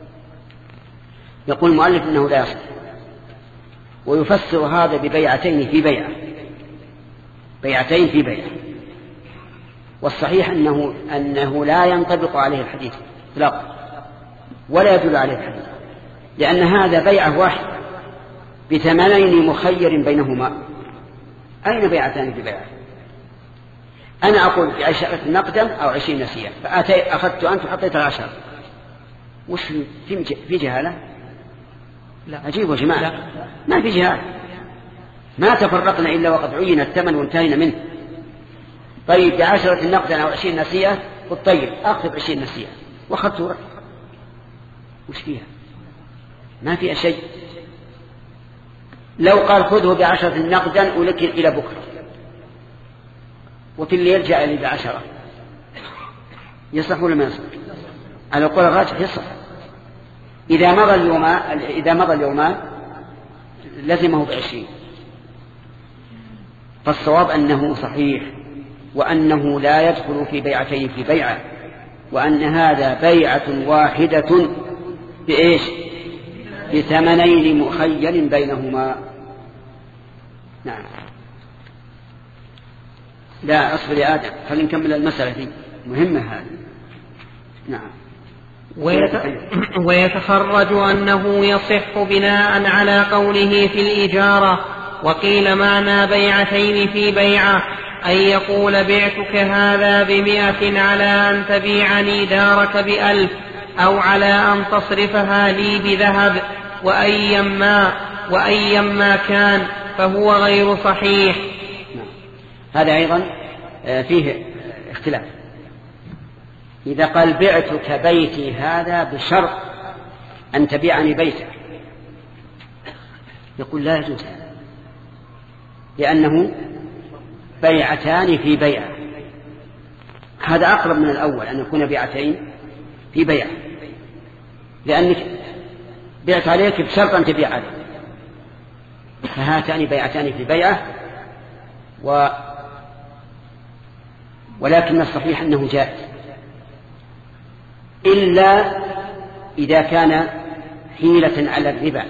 يقول المؤلف إنه لا يصح، ويفسر هذا ببيعتين في بيعة، بيعتين في بيعة. والصحيح أنه, أنه لا ينطبق عليه الحديث إطلاقا ولا يدل عليه الحديث، لأن هذا بيعة واحدة بثمنين مخير بينهما. أين بيعتان في بيعة؟ أنا أقول بعشرة نقدا أو عشرين نسيئة، فأخذت أنت وحطيت العشرة، وش في جهالة؟ لا. عجيب يا جماعة، لا. ما في جهالة، ما تفرقنا إلا وقد عين الثمن وانتهينا منه. طيب بعشرة نقدا أو عشرين نسيئة، قلت طيب أخذ عشرين نسيئة وأخذت ورق، وش فيها؟ ما فيها شيء. لو قال خذه بعشرة نقدا ولك إلى بكرة، وفي الليل جاء لي بعشرة، يصح ولا ما يصح؟ على قول الراجح يصح. إذا مضى اليومان إذا مضى اليومان لزمه بعشرين. فالصواب أنه صحيح، وأنه لا يدخل في بيعتين في بيعة، وأن هذا بيعة واحدة بإيش؟ بثمنين مخيل بينهما. نعم. لا أصبر يا آدم، خلينا نكمل المسألة دي مهمة هذه. نعم. ويتخرج أنه يصح بناء على قوله في الإجارة. وقيل معنى بيعتين في بيعة أن يقول بعتك هذا بمئة على أن تبيعني دارك بألف، أو على أن تصرفها لي بذهب، وأيما وأيما كان فهو غير صحيح. هذا أيضا فيه اختلاف. إذا قال بعتك بيتي هذا بشرط أن تبيعني بيتك، يقول لا يجوز، لأنه بيعتان في بيعة. هذا أقرب من الأول، أن يكون بيعتين في بيعة، لأنك بعت عليك بشرط أن تبيع عليك، فهاتان بيعتان في بيعة. و ولكن الصحيح أنه جائز، إلا إذا كان حيلة على الربا،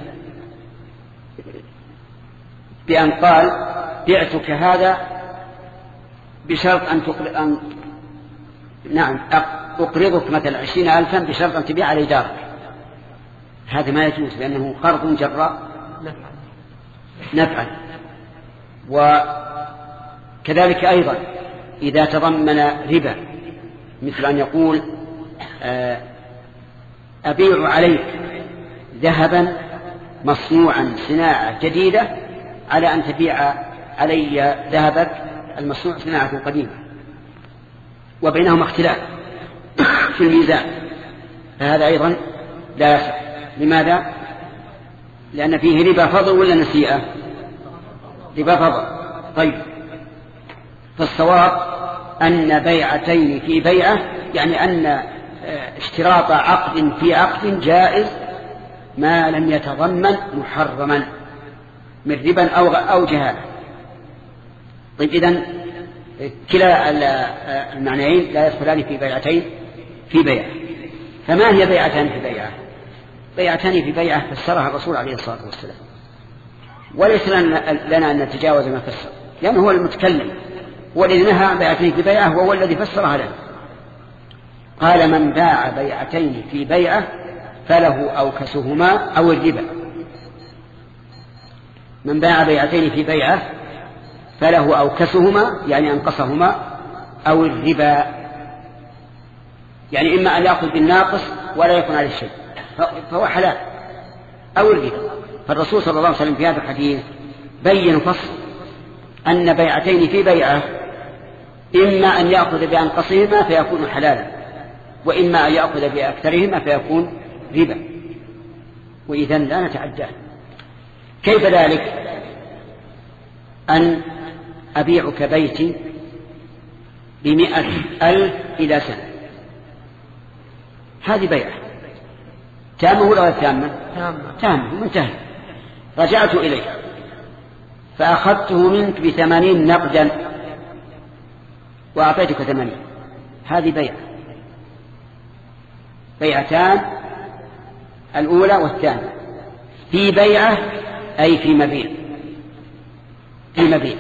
بأن قال بعتك هذا بشرط أن تقرض أن نعم أقرضك مثلا عشرين ألفا بشرط أن تبيع علي دارك. هذا ما يجوز، لأنه قرض جراء نفعا. وكذلك أيضا إذا تضمن ربا، مثل أن يقول أبيع عليك ذهبا مصنوعا صناعة جديدة على أن تبيع علي ذهبك المصنوع صناعة قديمة، وبينهما اختلاف في الميزان، فهذا أيضا لا يصح. لماذا؟ لأن فيه ربا فضل ولا نسيئة؟ ربا فضل. طيب، فالصواب أن بيعتين في بيعة، يعني أن اشتراط عقد في عقد جائز ما لم يتضمن محرما من ربا أو جهالة. طيب، إذن كلا المعنيين لا يدخلان في بيعتين في بيعة. فما هي بيعتان في بيعة؟ بيعتان في بيعة فسرها الرسول عليه الصلاة والسلام، وليس لنا أن نتجاوز ما فسر، لأنه هو المتكلم، والذي نهى عن بيعتين في بيعة هو الذي فسرها لنا. قال من باع بيعتين في بيعة فله أوكسهما أو الربا. من باع بيعتين في بيعة فله أوكسهما، يعني أنقصهما، أو الربا، يعني إما أن يأخذ بالناقص ولا يكون عليه شيء فهو حلال، أو الربا. فالرسول صلى الله عليه وسلم في هذا الحديث بين فصل أن بيعتين في بيعة إما أن يأخذ بأنقصهما فيكون حلالا، وإما أن يأخذ بأكثرهما فيكون ربا، وإذن لا نتعدى. كيف ذلك؟ أن أبيعك بيتي بمئة ألف إلى سنة، هذه بيعة تامة ولا غير تامة؟ تامة منتهى. رجعت إليك فأخذته منك بثمانين نقدا وأعطيتك ثمانين، هذه بيعة. بيعتان، الأولى والثانية في بيعة، أي في مبيع، في مبيع.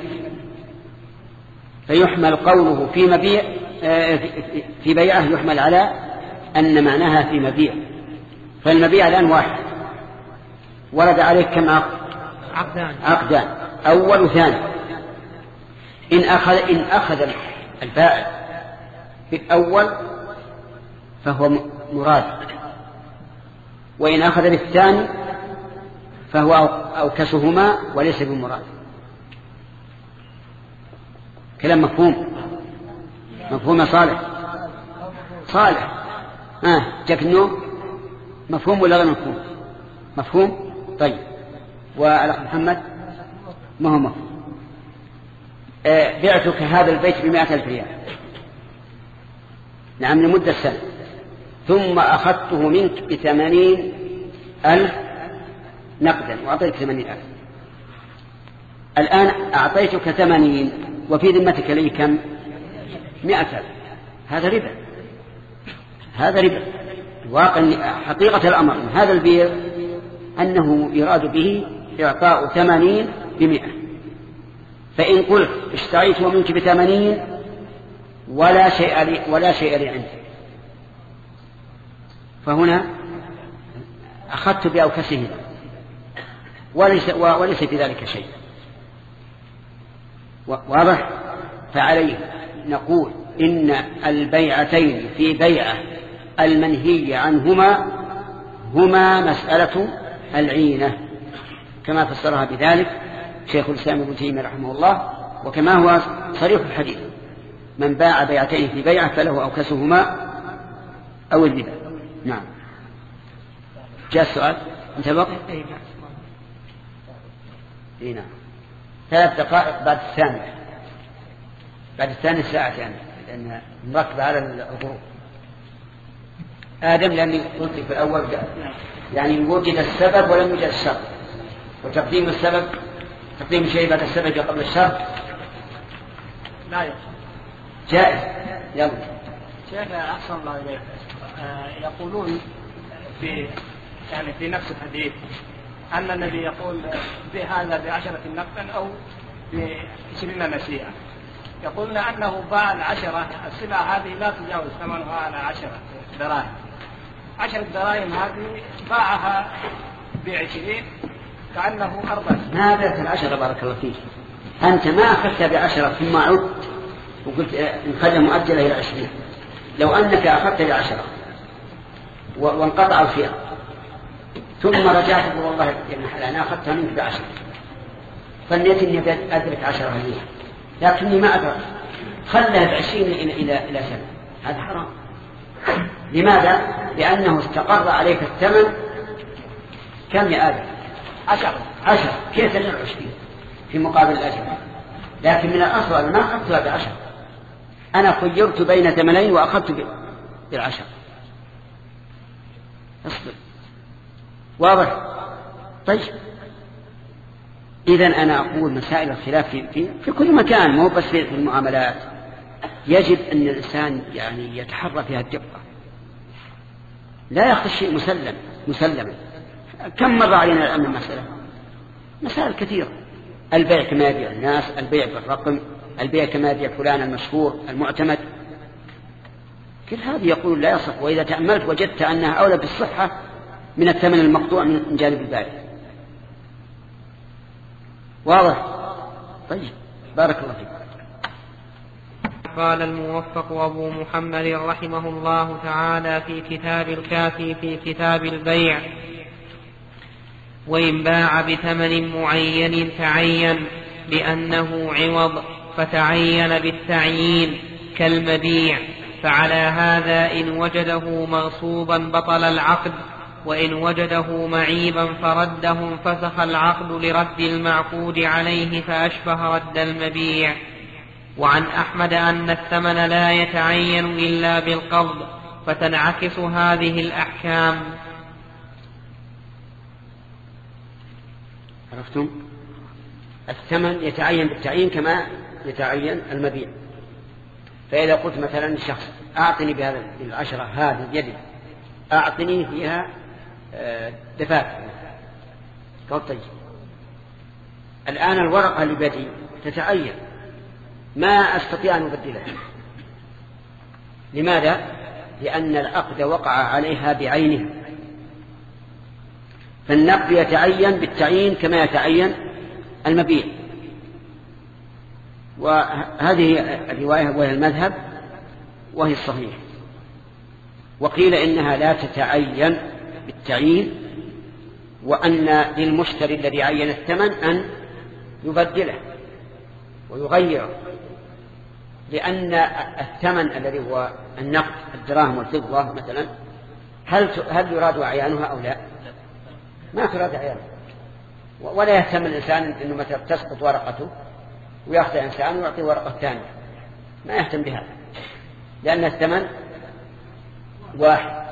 فيحمل قوله في مبيع في بيعة يحمل على أن معناها في مبيع. فالمبيع الآن واحد، ورد عليك كم عقد؟ عقدان. عقدان، أول وثاني. إن أخذ إن أخذ البائع في الأول فهو مراد، وإن أخذ بالثاني فهو أوكسهما وليس بمراد. كلام مفهوم؟ مفهوم صالح؟ صالح ها جاك النوم؟ مفهوم ولا غير مفهوم؟ مفهوم. طيب، والأخ محمد ما هو مفهوم. آه بعتك هذا البيت بمائة ألف ريال، نعم، لمدة سنة، ثم أخذته منك بثمانين ألف نقدا وأعطيتك ثمانين ألف. الآن أعطيتك ثمانين وفي ذمتك لي كم؟ مائة ألف. هذا ربا، هذا ربا. واقع حقيقة الأمر هذا البيع أنه يراد به إعطاء ثمانين بمئة. فإن قلت اشتريته منك بثمانين ولا شيء لي ولا شيء لي عندي، فهنا أخذت بأوكسه وليس, وليس في ذلك شيء واضح. فعليه نقول إن البيعتين في بيعة المنهي عنهما هما مسألة العينة كما فسرها بذلك شيخ الإسلام ابن تيمية رحمه الله، وكما هو صريح الحديث: من باع بيعتين في بيعة فله أوكسهما أو الربا. نعم. جاء السؤال انتبه. اي نعم. ثلاث دقائق بعد الثانية، بعد الثانية ساعة يعني، لأن مركبة على الغروب. آدم لأني قلت في الأول يعني وجد السبب ولم يوجد الشرط، وتقديم السبب تقديم شيء بعد السبب قبل الشرط لا يصح. جائز. يلا شيخ أحسن الله إليك. آه يقولون في يعني في نفس الحديث أن النبي يقول بهذا بعشرة نقدا أو بعشرين نسيئة. يقولون أنه باع العشرة السلعة هذه لا تجاوز ثمنها على عشرة دراهم. عشرة دراهم هذه باعها بعشرين كأنه أربعة. ما بعت العشرة بارك الله فيك. أنت ما أخذت بعشرة ثم عدت وقلت نخلي مؤجلة إلى عشرين. لو أنك أخذت بعشرة وانقطع الخيار ثم رجعت تقول والله يا ابن حلال أنا أخذتها منك بعشرة، فنيت إني أدرك عشرة هذه لكني ما أدرك، خلها بعشرين إلى إلى إلى سنة. هذا حرام. لماذا؟ لأنه استقر عليك الثمن كم يا آدم؟ عشرة. عشرة. كيف تجعل عشرين في مقابل الأجر؟ لكن من الأصل أنا ما أخذتها بعشرة، أنا خيرت بين ثمنين وأخذت بالعشرة. اصبر. واضح؟ طيب إذن أنا أقول مسائل الخلاف في, في, في كل مكان، مو بس في المعاملات، يجب أن الإنسان يعني يتحرى فيها الدقة، لا يأخذ شيء مسلم مسلما. كم مر علينا الآن من مسألة مسائل كثيرة، البيع كما يبيع الناس، البيع بالرقم، البيع كما يبيع فلان المشهور المعتمد، كل هذه يقول لا يصح. وإذا تأملت وجدت أنها أولى بالصحة من الثمن المقطوع من جانب البائع. واضح؟ طيب بارك الله فيك. قال الموفق أبو محمد رحمه الله تعالى في كتاب الكافي في كتاب البيع: وإن باع بثمن معين تعين لأنه عوض فتعين بالتعيين كالمبيع، فعلى هذا إن وجده مغصوبا بطل العقد، وإن وجده معيبا فرده انفسخ العقد لرد المعقود عليه فأشبه رد المبيع. وعن أحمد أن الثمن لا يتعين إلا بالقبض، فتنعكس هذه الأحكام. عرفتم؟ الثمن يتعين بالتعيين كما يتعين المبيع. فإذا قلت مثلا الشخص أعطني بهذا العشرة هذه بيدي، أعطني فيها دفاتر، قلت طيب الآن الورقة اللي بيدي تتعين، ما أستطيع أن أبدلها. لماذا؟ لأن العقد وقع عليها بعينها، فالنقد يتعين بالتعيين كما يتعين المبيع. وهذه الرواية وهي المذهب وهي الصحيح. وقيل إنها لا تتعين بالتعيين، وأن للمشتري الذي عين الثمن أن يبدله ويغيره، لأن الثمن الذي هو النقد الدراهم والفضة مثلا هل هل يراد أعيانها أو لا؟ ما تراد أعيانها، ولا يهتم الإنسان أنه متى تسقط ورقته ويأخذ إنسان ويعطي ورقة ثانية، ما يهتم بهذا، لأن الثمن واحد.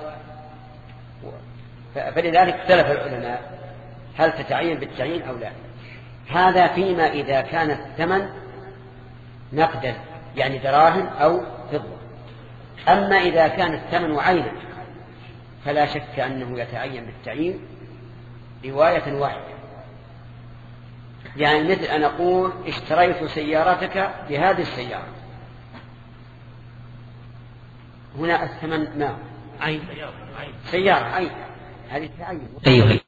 فلذلك اختلف العلماء هل تتعين بالتعيين أو لا. هذا فيما إذا كان الثمن نقدا يعني دراهم أو فضة. أما إذا كان الثمن عينا فلا شك أنه يتعين بالتعيين رواية واحدة. يعني مثل أن أقول اشتريت سيارتك بهذه السيارة، هنا الثمن ما عين سيارة عين، هذه تعين. أيها